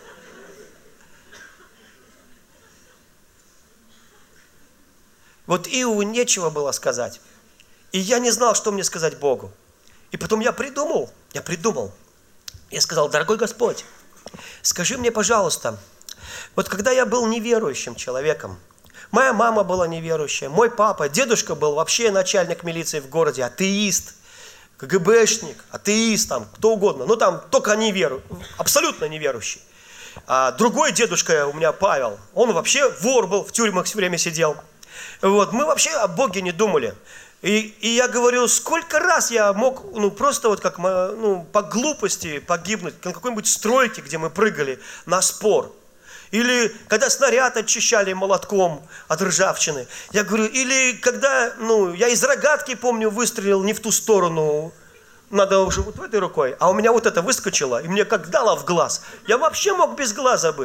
Вот Иову нечего было сказать. И я не знал, что мне сказать Богу. И потом я придумал. Я сказал: дорогой Господь, скажи мне, пожалуйста, вот когда я был неверующим человеком, моя мама была неверующая, мой папа, дедушка был вообще начальник милиции в городе, атеист, КГБшник, атеист, там, кто угодно, ну там только абсолютно неверующий. А другой дедушка у меня, Павел, он вообще вор был, в тюрьмах все время сидел. Вот, мы вообще о Боге не думали. И я говорю, сколько раз я мог, просто вот как, по глупости погибнуть на какой-нибудь стройке, где мы прыгали на спор. Или когда снаряд очищали молотком от ржавчины. Я говорю, или когда, я из рогатки, помню, выстрелил не в ту сторону, надо уже вот этой рукой, а у меня вот это выскочило, и мне как дало в глаз. Я вообще мог без глаза быть.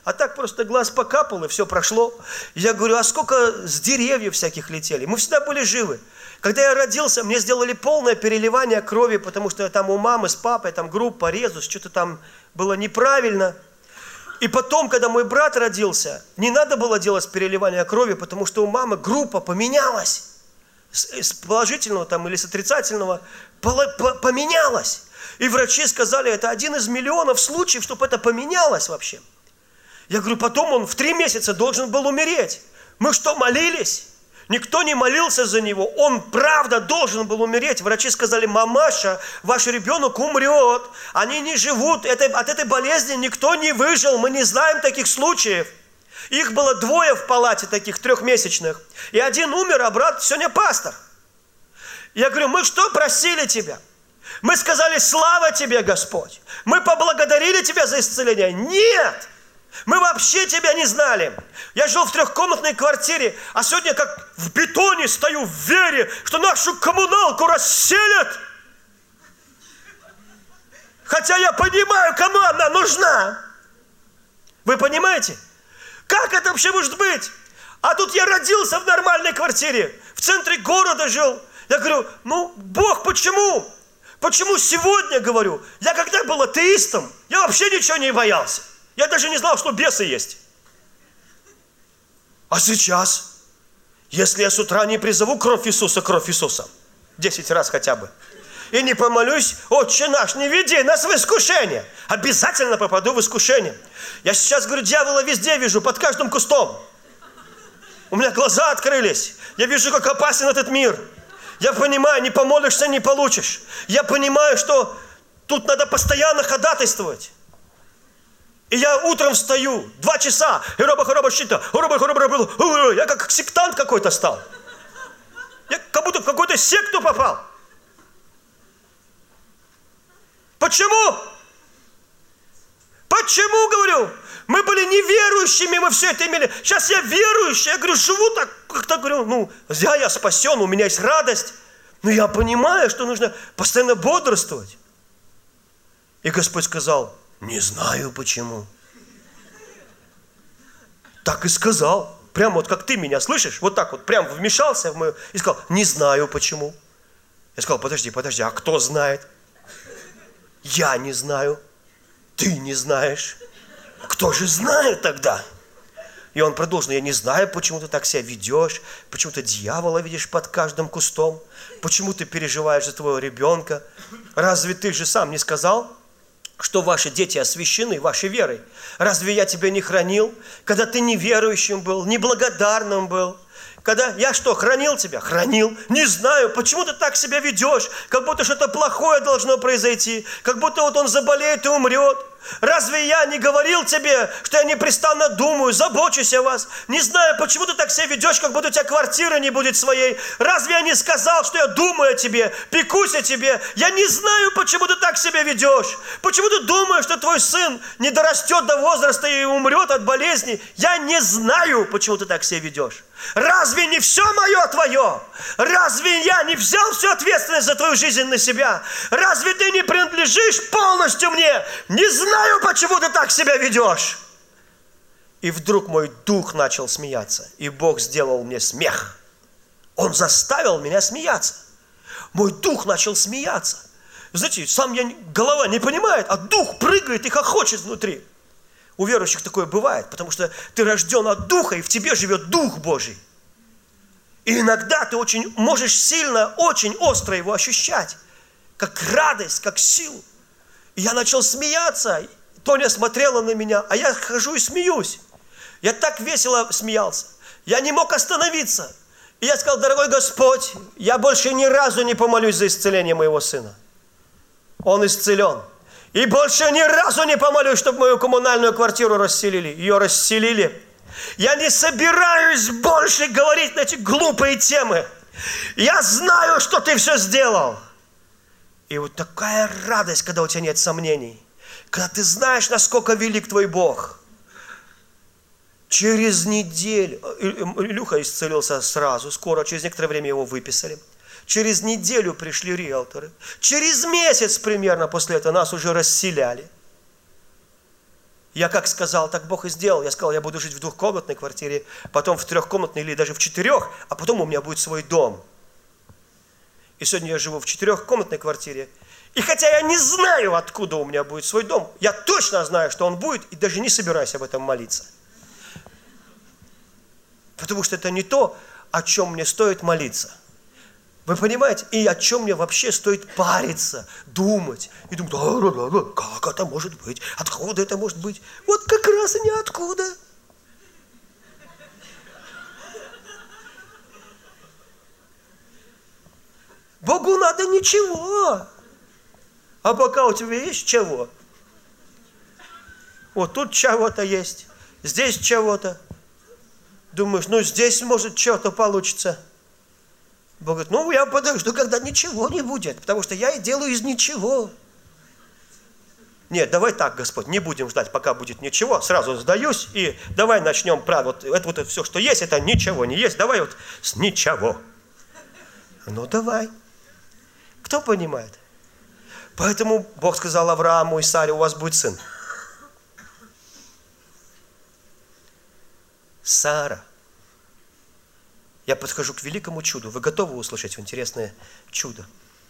А так просто глаз покапал, и все прошло. Я говорю, а сколько с деревьев всяких летели? Мы всегда были живы. Когда я родился, мне сделали полное переливание крови, потому что там у мамы с папой, там группа, резус, что-то там было неправильно. И потом, когда мой брат родился, не надо было делать переливание крови, потому что у мамы группа поменялась. С положительного там, или с отрицательного поменялась. И врачи сказали, это 1 из миллионов случаев, чтобы это поменялось вообще. Я говорю, потом он в 3 месяца должен был умереть. Мы что, молились? Никто не молился за него. Он правда должен был умереть. Врачи сказали, мамаша, ваш ребенок умрет. Они не живут. От этой болезни никто не выжил. Мы не знаем таких случаев. Их было 2 в палате таких 3-месячных. И 1 умер, а брат сегодня пастор. Я говорю, мы что просили тебя? Мы сказали, слава тебе, Господь. Мы поблагодарили тебя за исцеление. Нет! Мы вообще тебя не знали. Я жил в 3-комнатной квартире, а сегодня как в бетоне стою в вере, что нашу коммуналку расселят. Хотя я понимаю, кому она нужна. Вы понимаете? Как это вообще может быть? А тут я родился в нормальной квартире, в центре города жил. Я говорю, ну, Бог, почему? Почему сегодня, говорю? Я когда был атеистом, я вообще ничего не боялся. Я даже не знал, что бесы есть. А сейчас, если я с утра не призову кровь Иисуса, 10 раз хотя бы, и не помолюсь, Отче наш, не веди нас в искушение. Обязательно попаду в искушение. Я сейчас, говорю, дьявола везде вижу, под каждым кустом. У меня глаза открылись. Я вижу, как опасен этот мир. Я понимаю, не помолишься, не получишь. Я понимаю, что тут надо постоянно ходатайствовать. И я утром встаю, 2 часа, я как сектант какой-то стал. Я как будто в какую-то секту попал. Почему? Почему, говорю? Мы были неверующими, мы все это имели. Сейчас я верующий, я говорю, живу так, как-то говорю, ну, я спасен, у меня есть радость. Но я понимаю, что нужно постоянно бодрствовать. И Господь сказал, не знаю почему. Так и сказал. Прямо вот как ты меня слышишь, вот так вот, прям вмешался в мою и сказал, не знаю почему. Я сказал, подожди, а кто знает? Я не знаю. Ты не знаешь. Кто же знает тогда? И он продолжил, я не знаю, почему ты так себя ведешь, почему ты дьявола видишь под каждым кустом, почему ты переживаешь за твоего ребенка. Разве ты же сам не сказал, что ваши дети освящены вашей верой? Разве я тебя не хранил, когда ты неверующим был, неблагодарным был? Когда я что, хранил тебя? Хранил. Не знаю, почему ты так себя ведешь, как будто что-то плохое должно произойти, как будто вот он заболеет и умрет. Разве я не говорил тебе, что я непрестанно думаю, забочусь о вас? Не знаю, почему ты так себя ведешь, как будто у тебя квартиры не будет своей. Разве я не сказал, что я думаю о тебе, пекусь о тебе? Я не знаю, почему ты так себя ведешь. Почему ты думаешь, что твой сын не дорастет до возраста и умрет от болезни? Я не знаю, почему ты так себя ведешь. Разве не все мое твое? Разве я не взял всю ответственность за твою жизнь на себя? Разве ты не принадлежишь полностью мне? Не знаю, почему ты так себя ведешь. И вдруг мой дух начал смеяться, и Бог сделал мне смех. Он заставил меня смеяться. Мой дух начал смеяться. Знаете, голова не понимает, а дух прыгает и хохочет внутри. У верующих такое бывает, потому что ты рожден от Духа, и в тебе живет Дух Божий. И иногда ты можешь сильно, очень остро его ощущать, как радость, как силу. И я начал смеяться, Тоня смотрела на меня, а я хожу и смеюсь. Я так весело смеялся, я не мог остановиться. И я сказал, дорогой Господь, я больше ни разу не помолюсь за исцеление моего сына. Он исцелен. И больше ни разу не помолюсь, чтобы мою коммунальную квартиру расселили. Ее расселили. Я не собираюсь больше говорить на эти глупые темы. Я знаю, что ты все сделал. И вот такая радость, когда у тебя нет сомнений. Когда ты знаешь, насколько велик твой Бог. Через неделю. Илюха исцелился сразу, скоро, через некоторое время его выписали. Через неделю пришли риэлторы. Через месяц примерно после этого нас уже расселяли. Я как сказал, так Бог и сделал. Я сказал, я буду жить в 2-комнатной квартире, потом в 3-комнатной или даже в 4, а потом у меня будет свой дом. И сегодня я живу в 4-комнатной квартире. И хотя я не знаю, откуда у меня будет свой дом, я точно знаю, что он будет, и даже не собираюсь об этом молиться. Потому что это не то, о чем мне стоит молиться. Вы понимаете? И о чем мне вообще стоит париться, думать. И думать, как это может быть? Откуда это может быть? Вот как раз и ниоткуда. Богу надо ничего. А пока у тебя есть чего? Вот тут чего-то есть, здесь чего-то. Думаешь, здесь может что-то получится. Бог говорит, я подожду, когда ничего не будет, потому что я и делаю из ничего. Нет, давай так, Господь, не будем ждать, пока будет ничего, сразу сдаюсь, и давай начнем это все, что есть, это ничего не есть, давай вот с ничего. Давай. Кто понимает? Поэтому Бог сказал Аврааму и Саре, у вас будет сын. Сара. Я подхожу к великому чуду. Вы готовы услышать интересное чудо?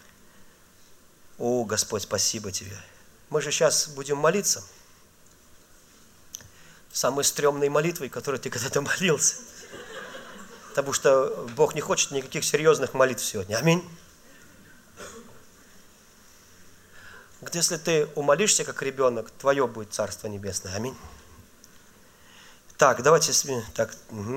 О, Господь, спасибо Тебе. Мы же сейчас будем молиться. Самой стрёмной молитвой, которой ты когда-то молился. Потому что Бог не хочет никаких серьезных молитв сегодня. Аминь. Вот если ты умолишься, как ребенок, твое будет Царство Небесное. Аминь. Так, давайте... Так.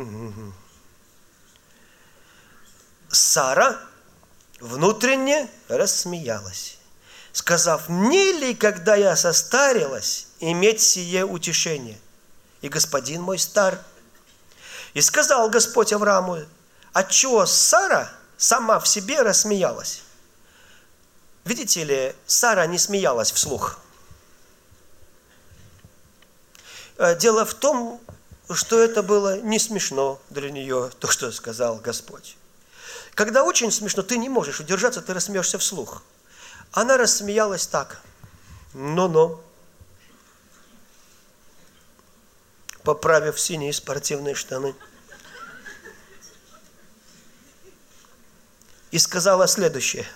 Сара внутренне рассмеялась, сказав, мне ли, когда я состарилась, иметь сие утешение? И господин мой стар. И сказал Господь Аврааму, отчего Сара сама в себе рассмеялась? Видите ли, Сара не смеялась вслух. Дело в том, что это было не смешно для нее, то, что сказал Господь. Когда очень смешно, ты не можешь удержаться, ты рассмеешься вслух. Она рассмеялась так. Но-но. Поправив синие спортивные штаны. И сказала следующее.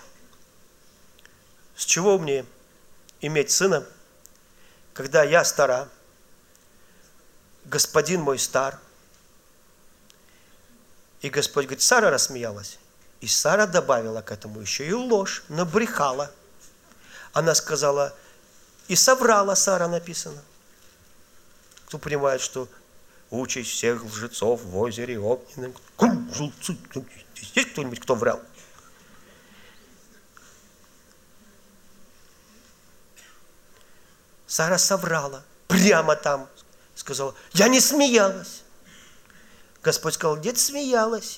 С чего мне иметь сына, когда я стара, господин мой стар? И Господь говорит, Сара рассмеялась. И Сара добавила к этому еще и ложь, набрехала. Она сказала, и соврала Сара, написано. Кто понимает, что участь всех лжецов в озере огненном. Есть кто-нибудь, кто врал? Сара соврала, прямо там сказала, я не смеялась. Господь сказал, нет, смеялась.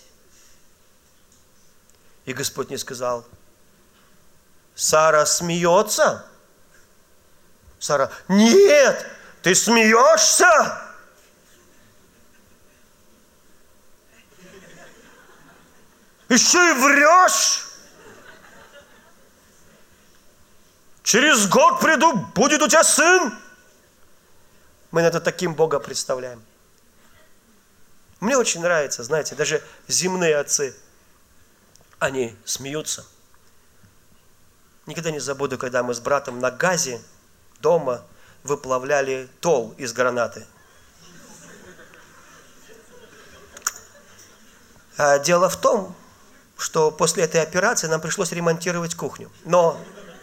И Господь не сказал, Сара смеется? Сара, нет, ты смеешься? Еще и врешь? Через год приду, будет у тебя сын? Мы это таким Бога представляем. Мне очень нравится, знаете, даже земные отцы, они смеются. Никогда не забуду, когда мы с братом на газе дома выплавляли тол из гранаты. Дело в том, что после этой операции нам пришлось ремонтировать кухню. Но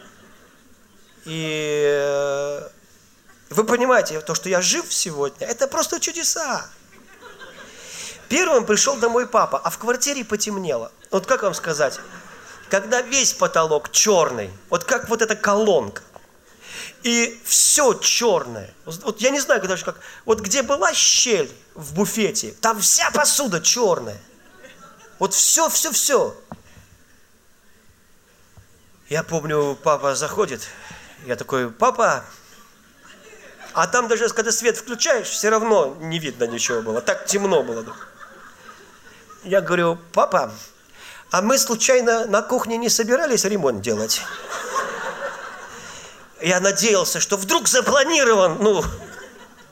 вы понимаете, то, что я жив сегодня, это просто чудеса. Первым пришел домой папа, а в квартире потемнело. Вот как вам сказать, когда весь потолок черный, вот как вот эта колонка, и все черное. Вот я не знаю даже как, вот где была щель в буфете, там вся посуда черная. Вот все. Я помню, папа заходит, я такой, папа, а там даже когда свет включаешь, все равно не видно ничего было, так темно было. Я говорю, папа, а мы случайно на кухне не собирались ремонт делать? Я надеялся, что вдруг запланирован,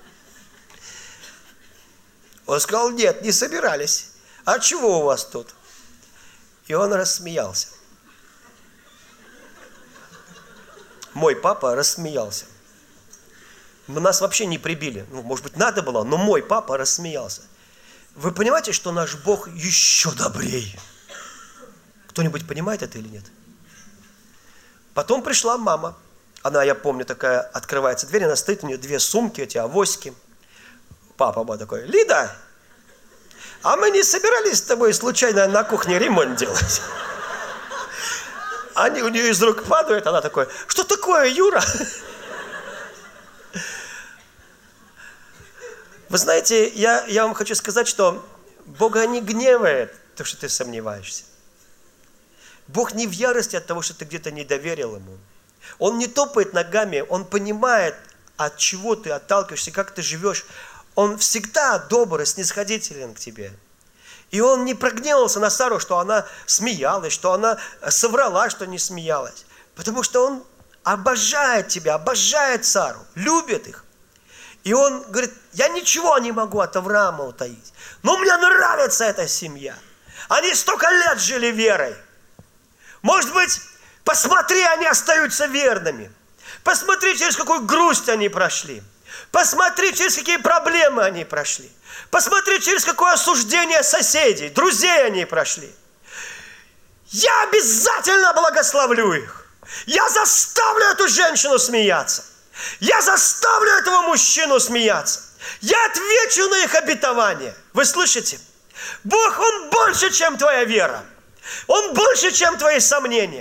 Он сказал, нет, не собирались. А чего у вас тут? И он рассмеялся. Мой папа рассмеялся. Нас вообще не прибили. Ну, может быть, надо было, но мой папа рассмеялся. Вы понимаете, что наш Бог еще добрее? Кто-нибудь понимает это или нет? Потом пришла мама. Она, я помню, такая, открывается дверь, она стоит, у нее 2 сумки, эти авоськи. Папа был такой, Лида, а мы не собирались с тобой случайно на кухне ремонт делать? Они у нее из рук падают, она такой, что такое, Юра? Вы знаете, я вам хочу сказать, что Бога не гневает то, что ты сомневаешься. Бог не в ярости от того, что ты где-то не доверил Ему. Он не топает ногами, Он понимает, от чего ты отталкиваешься, как ты живешь. Он всегда добр и снисходителен к тебе. И Он не прогневался на Сару, что она смеялась, что она соврала, что не смеялась. Потому что Он обожает тебя, обожает Сару, любит их. И он говорит, я ничего не могу от Авраама утаить. Но мне нравится эта семья. Они столько лет жили верой. Может быть, посмотри, они остаются верными. Посмотри, через какую грусть они прошли. Посмотри, через какие проблемы они прошли. Посмотри, через какое осуждение соседей, друзей они прошли. Я обязательно благословлю их. Я заставлю эту женщину смеяться. Я заставлю этого мужчину смеяться. Я отвечу на их обетование. Вы слышите? Бог, Он больше, чем твоя вера. Он больше, чем твои сомнения.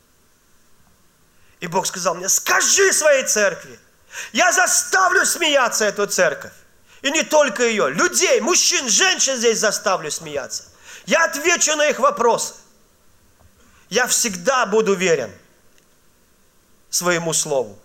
И Бог сказал мне, скажи своей церкви, я заставлю смеяться эту церковь. И не только ее, людей, мужчин, женщин здесь заставлю смеяться. Я отвечу на их вопросы. Я всегда буду верен своему слову.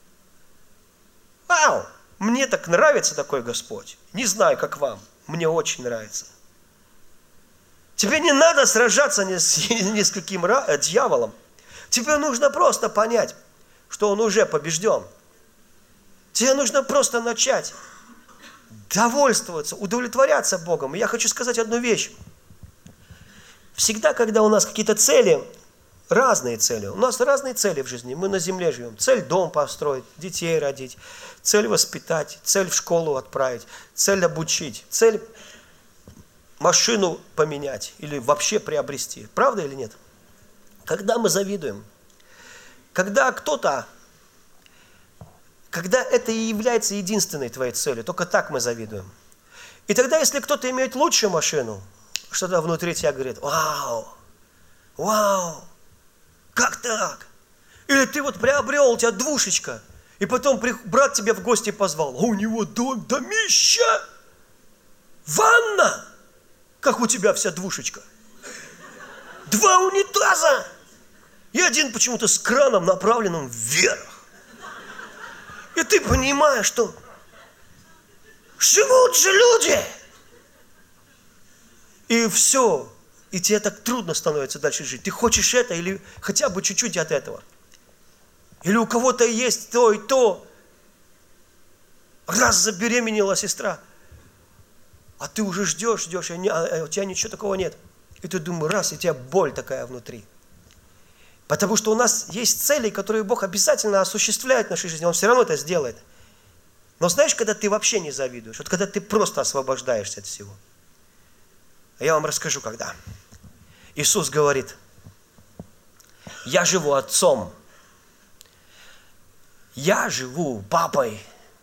Вау! Мне так нравится такой Господь. Не знаю, как вам. Мне очень нравится. Тебе не надо сражаться ни с каким дьяволом. Тебе нужно просто понять, что он уже побежден. Тебе нужно просто начать довольствоваться, удовлетворяться Богом. И я хочу сказать одну вещь. Всегда, когда у нас какие-то цели, разные цели. У нас разные цели в жизни. Мы на земле живем. Цель дом построить, детей родить, цель воспитать, цель в школу отправить, цель обучить, цель машину поменять или вообще приобрести. Правда или нет? Когда мы завидуем, когда это и является единственной твоей целью, только так мы завидуем. И тогда, если кто-то имеет лучшую машину, что-то внутри тебя говорит, вау, как так? Или ты вот приобрел, у тебя двушечка, и потом брат тебя в гости позвал, а у него домища, ванна, как у тебя вся двушечка, 2 унитаза, и один почему-то с краном, направленным вверх. И ты понимаешь, что живут же люди. И все. И тебе так трудно становится дальше жить. Ты хочешь это или хотя бы чуть-чуть от этого. Или у кого-то есть то и то. Раз забеременела сестра, а ты уже ждешь, а у тебя ничего такого нет. И ты думаешь, раз, и у тебя боль такая внутри. Потому что у нас есть цели, которые Бог обязательно осуществляет в нашей жизни. Он все равно это сделает. Но знаешь, когда ты вообще не завидуешь, вот когда ты просто освобождаешься от всего. Я вам расскажу, когда. Иисус говорит, я живу Отцом, я живу Папой.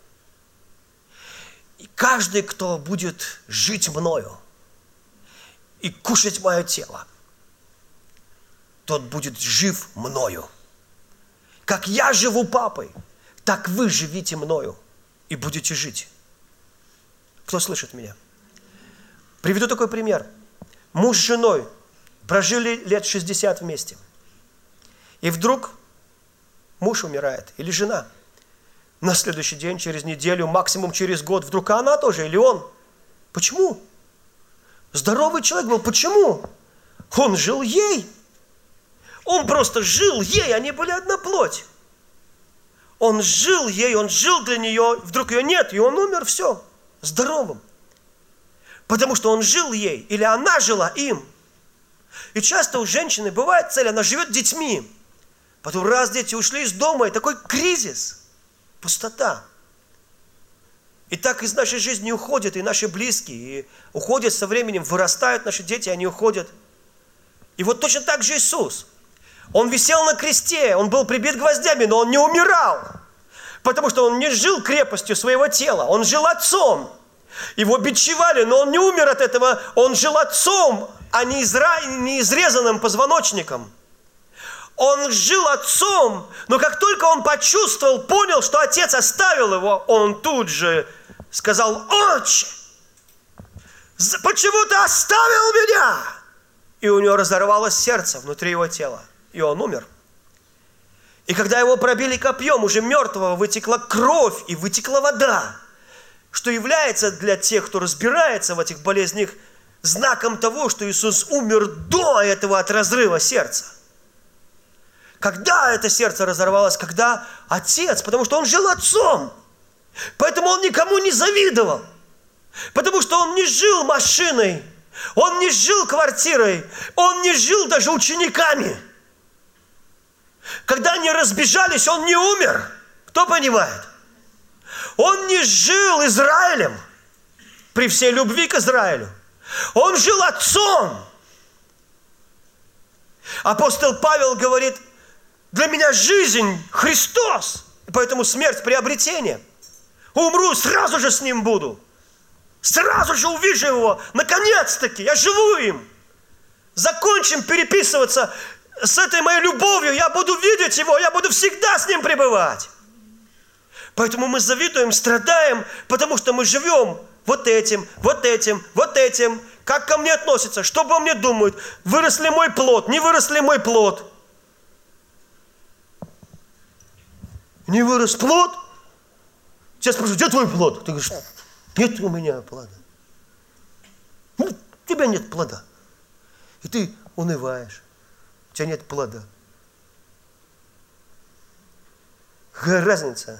И каждый, кто будет жить мною и кушать мое тело, тот будет жив мною. Как я живу Папой, так вы живите мною и будете жить. Кто слышит меня? Приведу такой пример. Муж с женой прожили лет 60 вместе. И вдруг муж умирает, или жена. На следующий день, через неделю, максимум через год, вдруг она тоже, или он. Почему? Здоровый человек был. Почему? Он жил ей. Он просто жил ей, они были одна плоть. Он жил ей, он жил для нее, вдруг ее нет, и он умер, все, здоровым. Потому что он жил ей, или она жила им. И часто у женщины бывает цель, она живет детьми. Потом раз дети ушли из дома, и такой кризис, пустота. И так из нашей жизни уходят и наши близкие, и уходят со временем, вырастают наши дети, они уходят. И вот точно так же Иисус. Он висел на кресте, он был прибит гвоздями, но он не умирал. Потому что он не жил крепостью своего тела, он жил отцом. Его бичевали, но он не умер от этого, он жил отцом, а не изрезанным позвоночником. Он жил отцом, но как только он почувствовал, понял, что отец оставил его, он тут же сказал: «Отче, почему ты оставил меня?» И у него разорвалось сердце внутри его тела, и он умер. И когда его пробили копьем, уже мертвого, вытекла кровь и вытекла вода, что является для тех, кто разбирается в этих болезнях, знаком того, что Иисус умер до этого от разрыва сердца. Когда это сердце разорвалось? Когда отец, потому что он жил отцом. Поэтому он никому не завидовал. Потому что он не жил машиной, он не жил квартирой, он не жил даже учениками. Когда они разбежались, он не умер. Кто понимает? Он не жил Израилем при всей любви к Израилю. Он жил отцом. Апостол Павел говорит: для меня жизнь Христос, поэтому смерть приобретение. Умру, сразу же с Ним буду. Сразу же увижу Его. Наконец-таки, я живу им. Закончим переписываться с этой моей любовью. Я буду видеть Его, я буду всегда с Ним пребывать. Поэтому мы завидуем, страдаем, потому что мы живем вот этим, вот этим, вот этим. Как ко мне относятся, что обо мне думают, вырос ли мой плод, не вырос ли мой плод. Не вырос плод? Тебя спрашивают: где твой плод? Ты говоришь: нет у меня плода. Ну, у тебя нет плода. И ты унываешь. У тебя нет плода. Какая разница?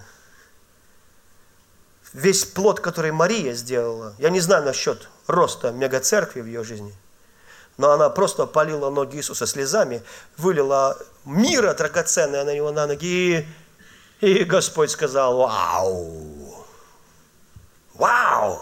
Весь плод, который Мария сделала, я не знаю насчет роста мегацеркви в ее жизни, но она просто полила ноги Иисуса слезами, вылила мира драгоценное на него на ноги, и Господь сказал: вау, вау,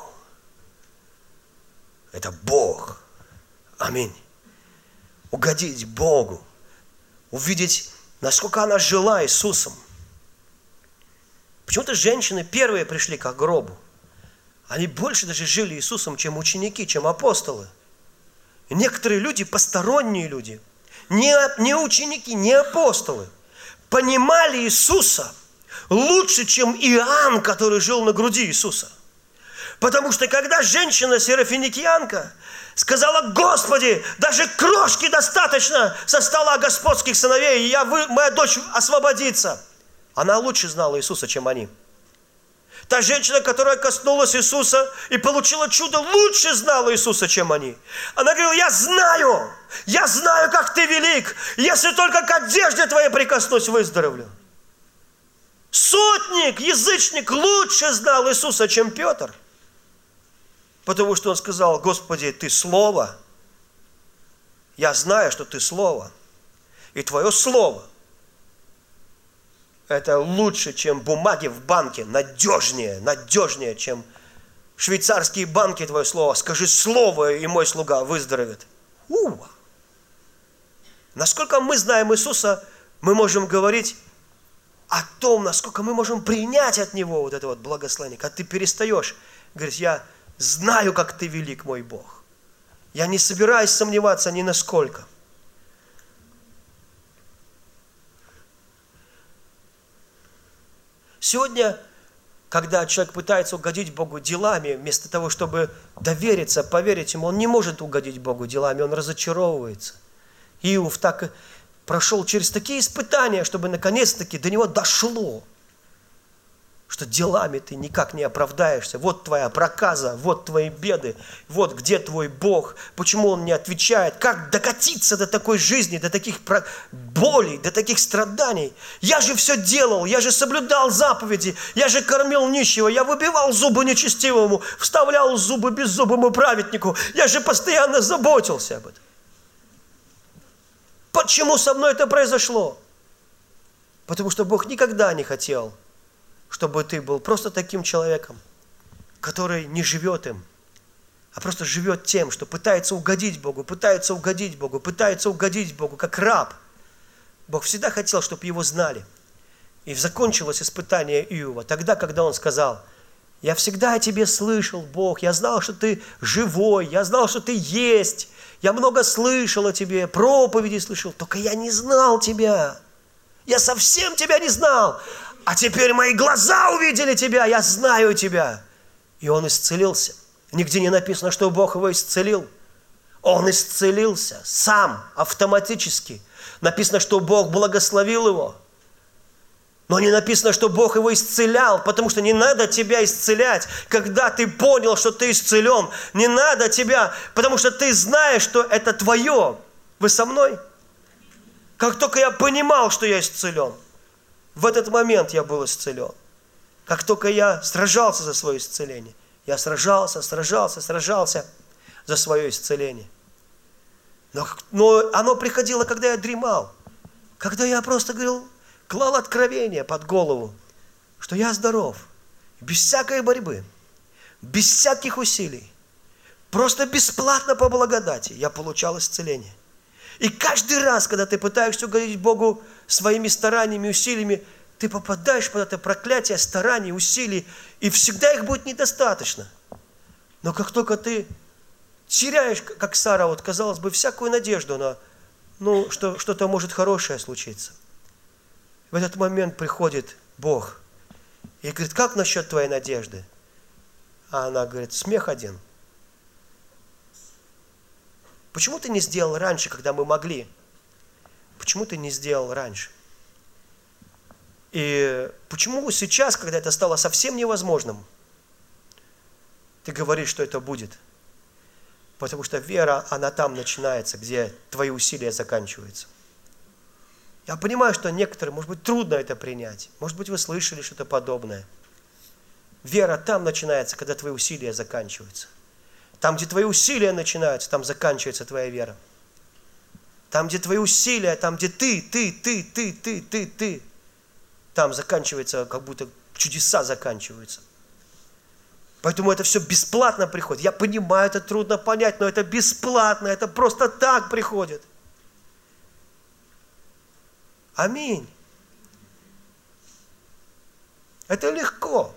это Бог. Аминь. Угодить Богу, увидеть, насколько она жила Иисусом. Почему-то женщины первые пришли к гробу. Они больше даже жили Иисусом, чем ученики, чем апостолы. И некоторые люди, посторонние люди, не ученики, не апостолы, понимали Иисуса лучше, чем Иоанн, который жил на груди Иисуса. Потому что когда женщина серафиникиянка сказала: Господи, даже крошки достаточно со стола господских сыновей, и моя дочь освободится. Она лучше знала Иисуса, чем они. Та женщина, которая коснулась Иисуса и получила чудо, лучше знала Иисуса, чем они. Она говорила: я знаю, как ты велик, если только к одежде твоей прикоснусь, выздоровлю. Сотник, язычник лучше знал Иисуса, чем Петр. Потому что он сказал: Господи, ты Слово. Я знаю, что ты Слово. И твое Слово — это лучше, чем бумаги в банке, надежнее, чем швейцарские банки твое слово. Скажи слово, и мой слуга выздоровеет. Насколько мы знаем Иисуса, мы можем говорить о том, насколько мы можем принять от Него вот это вот благословение. Когда ты перестаешь говорить: я знаю, как ты велик, мой Бог. Я не собираюсь сомневаться ни насколько. Сегодня, когда человек пытается угодить Богу делами, вместо того, чтобы довериться, поверить Ему, он не может угодить Богу делами, он разочаровывается. Иов так прошел через такие испытания, чтобы наконец-таки до него дошло, что делами ты никак не оправдаешься. Вот твоя проказа, вот твои беды, вот где твой Бог, почему Он не отвечает, как докатиться до такой жизни, до таких болей, до таких страданий. Я же все делал, я же соблюдал заповеди, я же кормил нищего, я выбивал зубы нечестивому, вставлял зубы беззубому праведнику, я же постоянно заботился об этом. Почему со мной это произошло? Потому что Бог никогда не хотел, чтобы ты был просто таким человеком, который не живет им, а просто живет тем, что пытается угодить Богу, пытается угодить Богу, пытается угодить Богу, как раб. Бог всегда хотел, чтобы его знали. И закончилось испытание Иова тогда, когда он сказал: «Я всегда о тебе слышал, Бог, я знал, что ты живой, я знал, что ты есть, я много слышал о тебе, проповеди слышал, только я не знал тебя, я совсем тебя не знал». А теперь мои глаза увидели тебя, я знаю тебя. И он исцелился. Нигде не написано, что Бог его исцелил. Он исцелился сам, автоматически. Написано, что Бог благословил его. Но не написано, что Бог его исцелял, потому что не надо тебя исцелять, когда ты понял, что ты исцелен. Не надо тебя, потому что ты знаешь, что это твое. Вы со мной? Как только я понимал, что я исцелен, в этот момент я был исцелен. Как только я сражался за свое исцеление, я сражался за свое исцеление. Но оно приходило, когда я дремал, когда я просто говорил, клал откровение под голову, что я здоров, без всякой борьбы, без всяких усилий, просто бесплатно по благодати я получал исцеление. И каждый раз, когда ты пытаешься угодить Богу своими стараниями, усилиями, ты попадаешь под это проклятие стараний, усилий, и всегда их будет недостаточно. Но как только ты теряешь, как Сара, вот, казалось бы, всякую надежду на, что что-то может хорошее случиться, в этот момент приходит Бог и говорит: как насчет твоей надежды? А она говорит: смех один. Почему ты не сделал раньше, когда мы могли? Почему ты не сделал раньше? И почему сейчас, когда это стало совсем невозможным, ты говоришь, что это будет? Потому что вера, она там начинается, где твои усилия заканчиваются. Я понимаю, что некоторым, может быть, трудно это принять. Может быть, вы слышали что-то подобное. Вера там начинается, когда твои усилия заканчиваются. Там, где твои усилия начинаются, там заканчивается твоя вера. Там, где твои усилия, там, где ты, там заканчивается, как будто чудеса заканчиваются. Поэтому это все бесплатно приходит. Я понимаю, это трудно понять, но это бесплатно, это просто так приходит. Аминь. Это легко.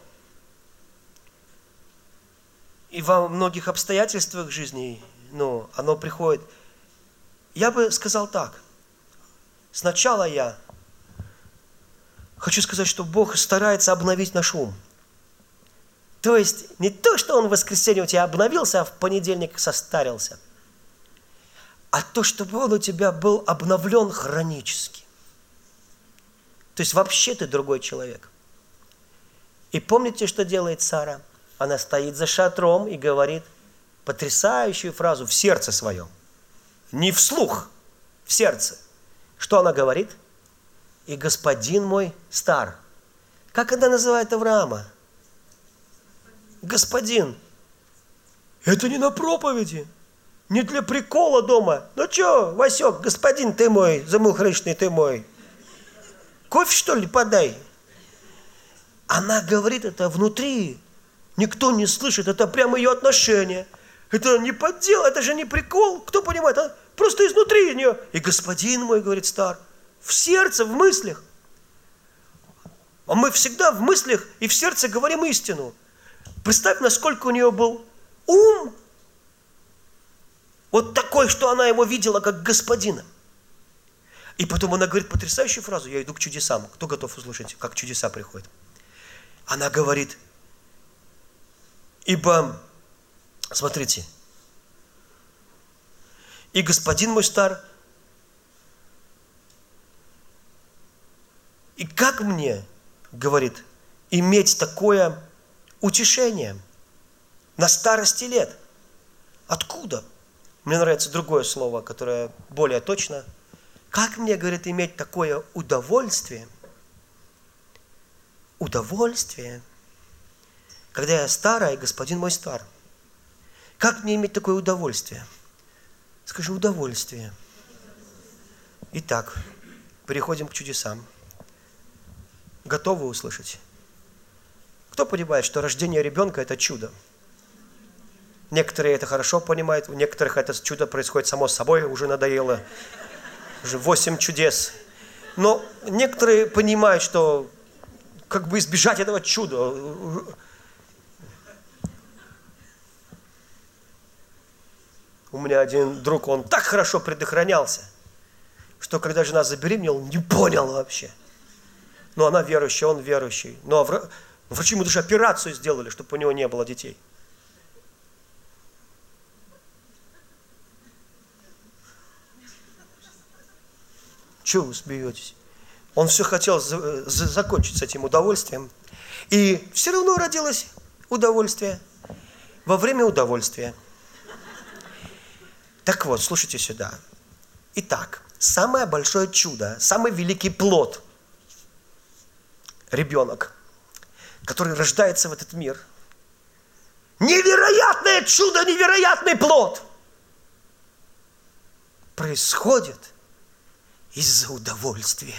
И во многих обстоятельствах жизни, оно приходит. Я бы сказал так. Сначала я хочу сказать, что Бог старается обновить наш ум. То есть не то, что Он в воскресенье у тебя обновился, а в понедельник состарился, а то, чтобы Он у тебя был обновлен хронически. То есть вообще ты другой человек. И помните, что делает Сара? Она стоит за шатром и говорит потрясающую фразу в сердце своем. Не вслух, в сердце. Что она говорит? И господин мой стар. Как она называет Авраама? Господин. Это не на проповеди. Не для прикола дома. Ну что, Васек, господин ты мой, замухрышный ты мой. Кофе, что ли, подай? Она говорит это внутри. Никто не слышит, это прямо ее отношение. Это не поддел, это же не прикол. Кто понимает? Она просто изнутри нее. И господин мой, говорит стар, в сердце, в мыслях. А мы всегда в мыслях и в сердце говорим истину. Представь, насколько у нее был ум. Вот такой, что она его видела как господина. И потом она говорит потрясающую фразу. Я иду к чудесам. Кто готов услышать, как чудеса приходят? Она говорит, ибо, смотрите, и господин мой стар, и как мне, говорит, иметь такое утешение на старости лет? Откуда? Мне нравится другое слово, которое более точно. Как мне, говорит, иметь такое удовольствие? Удовольствие, когда я старая, и господин мой стар. Как мне иметь такое удовольствие? Скажи, удовольствие. Итак, переходим к чудесам. Готовы услышать? Кто понимает, что рождение ребенка – это чудо? Некоторые это хорошо понимают, у некоторых это чудо происходит само собой, уже надоело. Уже 8 чудес. Но некоторые понимают, что как бы избежать этого чуда. У меня один друг, он так хорошо предохранялся, что когда жена забеременела, он не понял вообще. Но она верующая, он верующий. Но врачи ему даже операцию сделали, чтобы у него не было детей. Чего вы смеетесь? Он все хотел закончить с этим удовольствием. И все равно родилось удовольствие. Во время удовольствия. Так вот, слушайте сюда. Итак, самое большое чудо, самый великий плод. Ребенок, который рождается в этот мир. Невероятное чудо, невероятный плод. Происходит из-за удовольствия.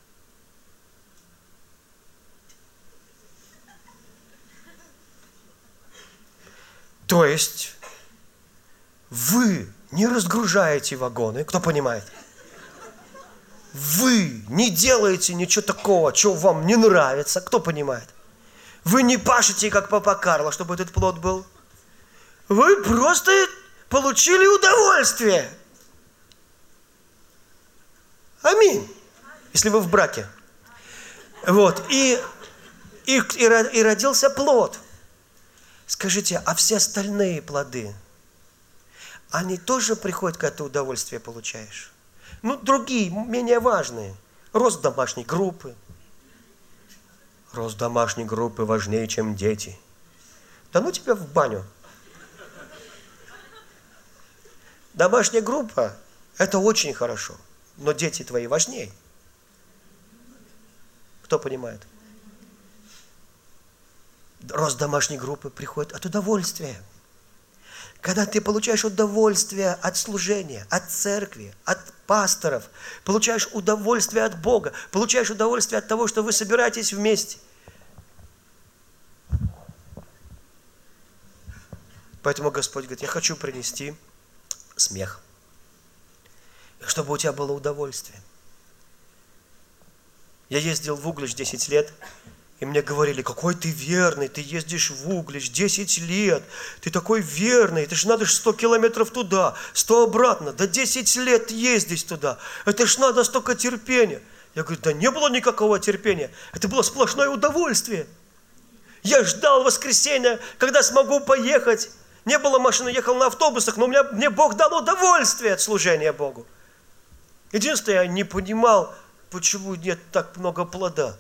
То есть вы не разгружаете вагоны, кто понимает? Вы не делаете ничего такого, чего вам не нравится, кто понимает? Вы не пашете, как папа Карло, чтобы этот плод был. Вы просто получили удовольствие. Аминь. Если вы в браке. Вот. И родился плод. Скажите, а все остальные плоды, они тоже приходят, когда ты удовольствие получаешь? Ну, другие, менее важные. Рост домашней группы. Рост домашней группы важнее, чем дети. Да ну тебя в баню. Домашняя группа – это очень хорошо, но дети твои важнее. Кто понимает? Рост домашней группы приходит от удовольствия. Когда ты получаешь удовольствие от служения, от церкви, от пасторов, получаешь удовольствие от Бога, получаешь удовольствие от того, что вы собираетесь вместе. Поэтому Господь говорит, я хочу принести смех, чтобы у тебя было удовольствие. Я ездил в Углич 10 лет, и мне говорили, какой ты верный, ты ездишь в Углич 10 лет, ты такой верный, это ж надо 100 километров туда, 100 обратно, да 10 лет ездить туда, это ж надо столько терпения. Я говорю, да не было никакого терпения, это было сплошное удовольствие. Я ждал воскресенья, когда смогу поехать. Не было машины, ехал на автобусах, но мне Бог дал удовольствие от служения Богу. Единственное, я не понимал, почему нет так много плода.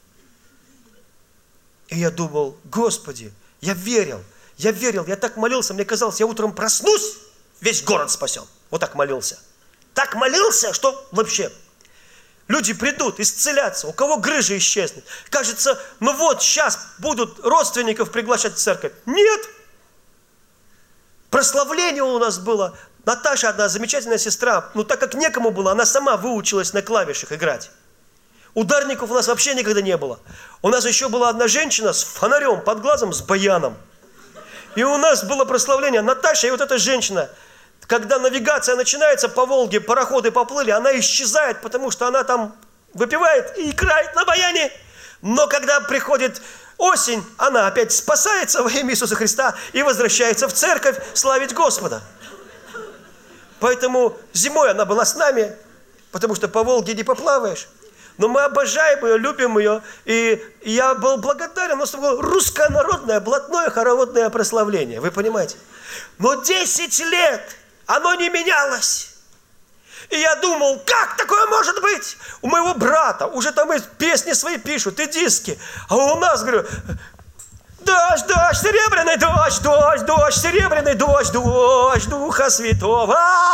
И я думал, Господи, я верил, я так молился, мне казалось, я утром проснусь, весь город спасен. Вот так молился. Так молился, что вообще люди придут исцеляться, у кого грыжа исчезнет. Кажется, ну вот сейчас будут родственников приглашать в церковь. Нет. Прославление у нас было. Наташа, одна замечательная сестра, но так как некому было, она сама выучилась на клавишах играть. Ударников у нас вообще никогда не было. У нас еще была одна женщина с фонарем под глазом, с баяном. И у нас было прославление. Наташа и вот эта женщина, когда навигация начинается по Волге, пароходы поплыли, она исчезает, потому что она там выпивает и играет на баяне. Но когда приходит осень, она опять спасается во имя Иисуса Христа и возвращается в церковь славить Господа. Поэтому зимой она была с нами, потому что по Волге не поплаваешь. Но мы обожаем ее, любим ее. И я был благодарен. У нас было русское народное блатное хороводное прославление. Вы понимаете? Но 10 лет оно не менялось. И я думал, как такое может быть? У моего брата уже там и песни свои пишут, и диски. А у нас, говорю, дождь, дождь, серебряный дождь, дождь, дождь, серебряный дождь, дождь Духа Святого.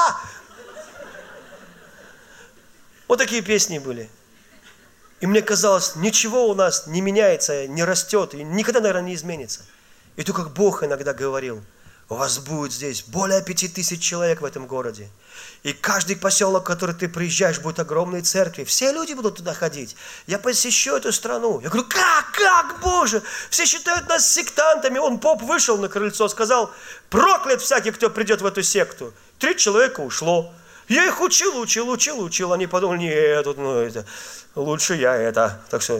Вот такие песни были. И мне казалось, ничего у нас не меняется, не растет, и никогда, наверное, не изменится. И то, как Бог иногда говорил, у вас будет здесь более 5000 человек в этом городе. И каждый поселок, в который ты приезжаешь, будет огромной церкви. Все люди будут туда ходить. Я посещу эту страну. Я говорю, как, Боже? Все считают нас сектантами. Поп вышел на крыльцо, сказал, проклят всякий, кто придет в эту секту. 3 человека ушло. Я их учил. Они подумали, нет, лучше я это. Так что...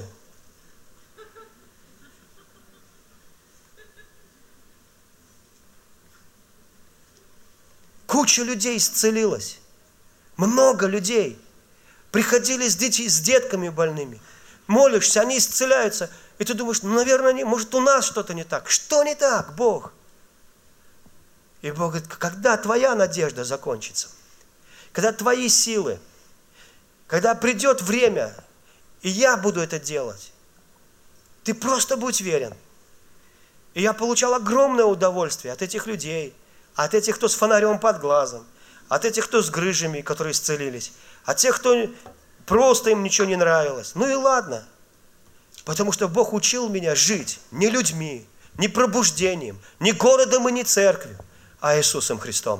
Куча людей исцелилась. Много людей. Приходили с детками больными. Молишься, они исцеляются. И ты думаешь, наверное, может, у нас что-то не так. Что не так, Бог? И Бог говорит, когда твоя надежда закончится, когда твои силы, когда придет время, и я буду это делать, ты просто будь верен. И я получал огромное удовольствие от этих людей, от этих, кто с фонарем под глазом, от этих, кто с грыжами, которые исцелились, от тех, кто просто им ничего не нравилось. Ну и ладно, потому что Бог учил меня жить не людьми, не пробуждением, не городом и не церковью, а Иисусом Христом.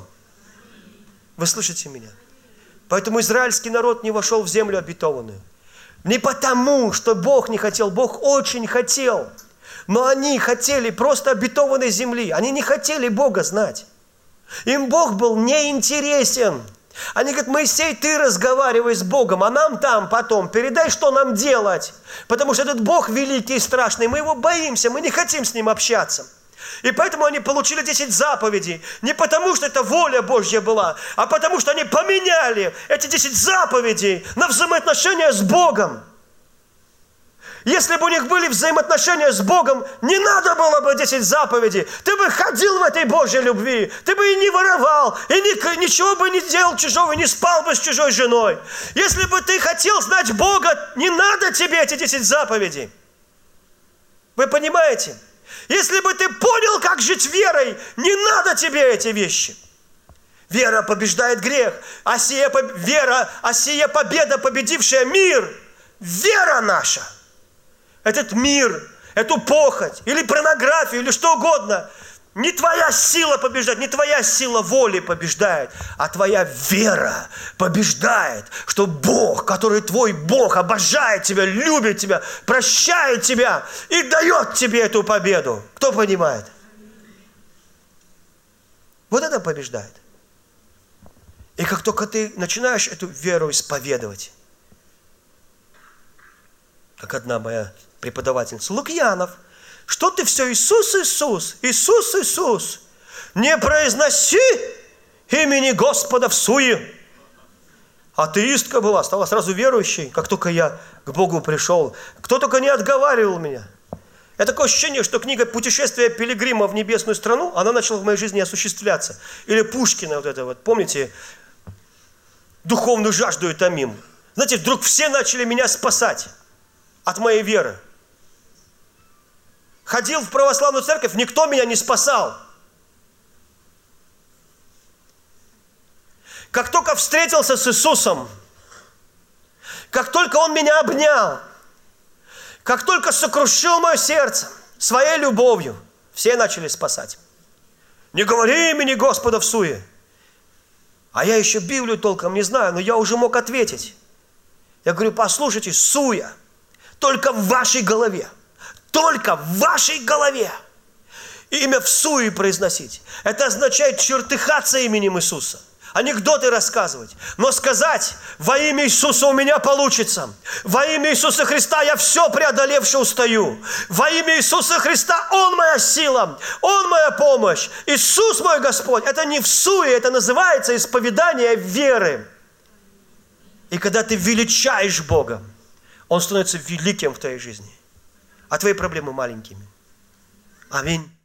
Вы слышите меня? Поэтому израильский народ не вошел в землю обетованную. Не потому, что Бог не хотел, Бог очень хотел, но они хотели просто обетованной земли, они не хотели Бога знать. Им Бог был неинтересен. Они говорят, Моисей, ты разговаривай с Богом, а нам там потом передай, что нам делать. Потому что этот Бог великий и страшный, мы его боимся, мы не хотим с ним общаться. И поэтому они получили 10 заповедей. Не потому, что это воля Божья была, а потому, что они поменяли эти 10 заповедей на взаимоотношения с Богом. Если бы у них были взаимоотношения с Богом, не надо было бы 10 заповедей. Ты бы ходил в этой Божьей любви. Ты бы и не воровал, и ничего бы не делал чужого, и не спал бы с чужой женой. Если бы ты хотел знать Бога, не надо тебе эти 10 заповедей. Вы понимаете? Если бы ты понял, как жить верой, не надо тебе эти вещи. Вера побеждает грех. Вера, сия победа, победившая мир. Вера наша. Этот мир, эту похоть, или порнографию, или что угодно. Не твоя сила побеждает, не твоя сила воли побеждает, а твоя вера побеждает, что Бог, который твой Бог, обожает тебя, любит тебя, прощает тебя и дает тебе эту победу. Кто понимает? Вот это побеждает. И как только ты начинаешь эту веру исповедовать, как одна моя преподавательница, Лукьянов, что ты все Иисус, Иисус, Иисус, Иисус, не произноси имени Господа всуе. Атеистка была, стала сразу верующей, как только я к Богу пришел. Кто только не отговаривал меня. Я такое ощущение, что книга «Путешествие пилигрима в небесную страну», она начала в моей жизни осуществляться. Или Пушкина вот это вот, помните, «Духовную жажду и томим». Знаете, вдруг все начали меня спасать от моей веры. Ходил в православную церковь, никто меня не спасал. Как только встретился с Иисусом, как только Он меня обнял, как только сокрушил мое сердце своей любовью, все начали спасать. Не говори имени Господа всуе. А я еще Библию толком не знаю, но я уже мог ответить. Я говорю, послушайте, суя, только в вашей голове. Только в вашей голове имя всуе произносить. Это означает чертыхаться именем Иисуса. Анекдоты рассказывать. Но сказать, во имя Иисуса у меня получится. Во имя Иисуса Христа я все преодолевший устаю. Во имя Иисуса Христа Он моя сила. Он моя помощь. Иисус мой Господь. Это не всуе, это называется исповедание веры. И когда ты величаешь Бога, Он становится великим в твоей жизни. А твои проблемы маленькими. Аминь.